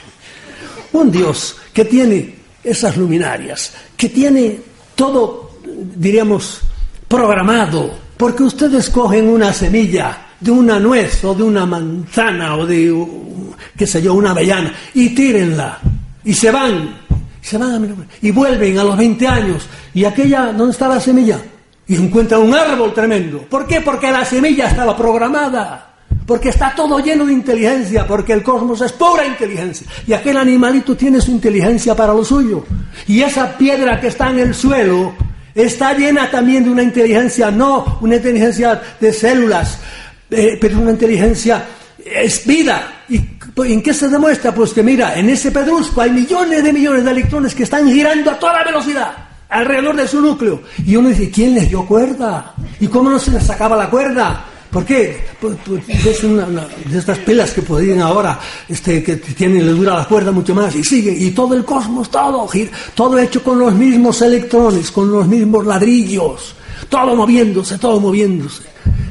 Un Dios que tiene esas luminarias, que tiene todo, diríamos, programado, porque ustedes cogen una semilla de una nuez o de una manzana o de, qué sé yo, una avellana, y tírenla, y se van, se van, y vuelven a los veinte años, y aquella, ¿dónde está la semilla? Y encuentran un árbol tremendo. ¿Por qué? Porque la semilla estaba programada, porque está todo lleno de inteligencia, porque el cosmos es pura inteligencia, y aquel animalito tiene su inteligencia para lo suyo, y esa piedra que está en el suelo está llena también de una inteligencia, no una inteligencia de células, eh, pero una inteligencia, es vida. ¿Y en qué se demuestra? Pues que mira, en ese pedrusco hay millones de millones de electrones que están girando a toda velocidad alrededor de su núcleo. Y uno dice, ¿quién les dio cuerda? ¿Y cómo no se les sacaba la cuerda? ¿Por qué? Pues, pues, es una, una de estas pilas que podrían ahora, este, que tienen, le dura la cuerda mucho más, y sigue, y todo el cosmos, todo, todo hecho con los mismos electrones, con los mismos ladrillos, todo moviéndose, todo moviéndose.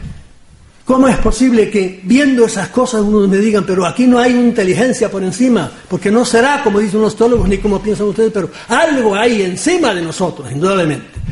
¿Cómo es posible que viendo esas cosas uno me digan, pero aquí no hay inteligencia por encima? Porque no será, como dicen los teólogos, ni como piensan ustedes, pero algo hay encima de nosotros, indudablemente.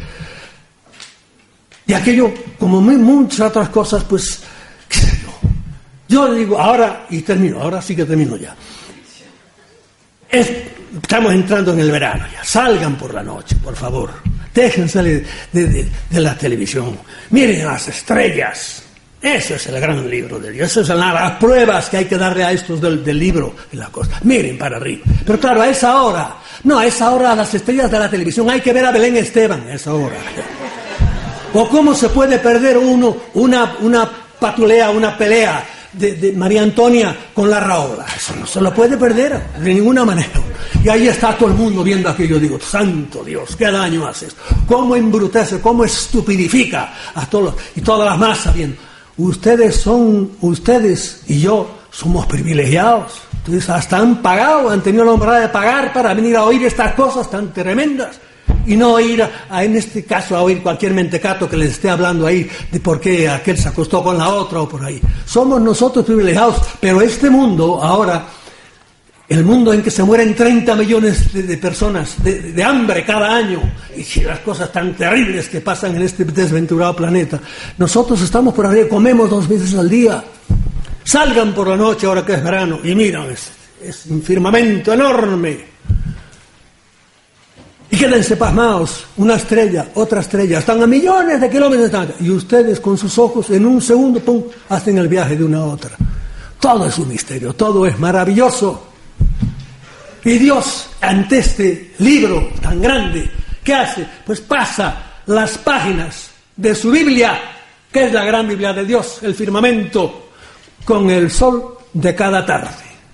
Y aquello, como muy, muchas otras cosas, pues, qué sé yo. Yo digo, ahora, y termino, ahora sí que termino ya. Es, estamos entrando en el verano ya. Salgan por la noche, por favor. Déjense de, de, de, de la televisión. Miren las estrellas. Ese es el gran libro de Dios. Esas son las pruebas que hay que darle a estos del, del libro de la cosa. Miren para arriba. Pero claro, a esa hora, no, a esa hora las estrellas de la televisión hay que ver a Belén Esteban, a esa hora. O cómo se puede perder uno una, una patulea, una pelea de, de María Antonia con la Raola. Eso no se lo puede perder de ninguna manera. Y ahí está todo el mundo viendo aquello. Digo, santo Dios, qué daño hace esto. Cómo embrutece, cómo estupidifica a todos, y todas las masas viendo. Ustedes son, ustedes y yo somos privilegiados. Ustedes hasta han pagado, han tenido la honra de pagar para venir a oír estas cosas tan tremendas. Y no oír, a, a, en este caso, a oír cualquier mentecato que les esté hablando ahí de por qué aquel se acostó con la otra o por ahí. Somos nosotros privilegiados, pero este mundo, ahora, el mundo en que se mueren treinta millones de, de personas de, de, de hambre cada año, y las cosas tan terribles que pasan en este desventurado planeta, nosotros estamos por arriba, comemos dos veces al día. Salgan por la noche ahora que es verano y miran, es, es un firmamento enorme. Y quédense pasmados, una estrella, otra estrella, están a millones de kilómetros, y ustedes con sus ojos en un segundo, pum, hacen el viaje de una a otra. Todo es un misterio, todo es maravilloso. Y Dios, ante este libro tan grande, ¿qué hace? Pues pasa las páginas de su Biblia, que es la gran Biblia de Dios, el firmamento, con el sol de cada tarde.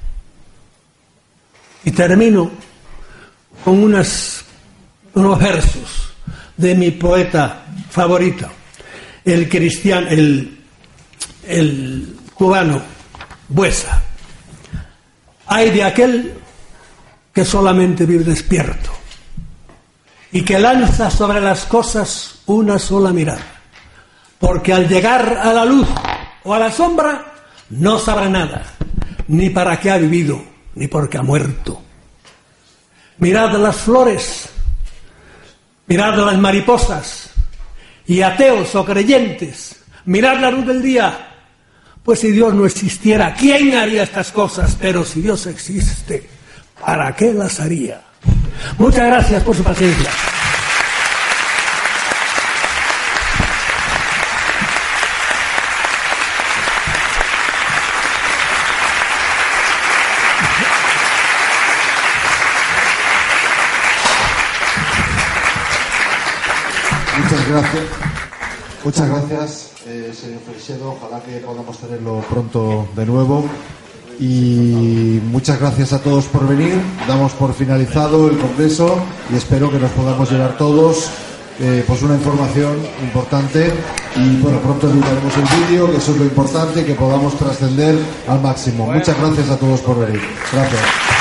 Y termino con unas, unos versos de mi poeta favorito, el cristiano, el, el cubano Buesa. Ay de aquel que solamente vive despierto y que lanza sobre las cosas una sola mirada, porque al llegar a la luz o a la sombra no sabrá nada, ni para qué ha vivido, ni por qué ha muerto. Mirad las flores, mirad las mariposas, y ateos o creyentes, mirad la luz del día, pues si Dios no existiera, ¿quién haría estas cosas? Pero si Dios existe, ¿para qué las haría? Muchas gracias por su paciencia. Muchas gracias. Muchas gracias, eh, señor Freixedo. Ojalá que podamos tenerlo pronto de nuevo. Y muchas gracias a todos por venir. Damos por finalizado el congreso y espero que nos podamos llevar todos eh, pues una información importante. Y bueno, pronto editaremos el vídeo, que eso es lo importante, que podamos trascender al máximo. Muchas gracias a todos por venir. Gracias.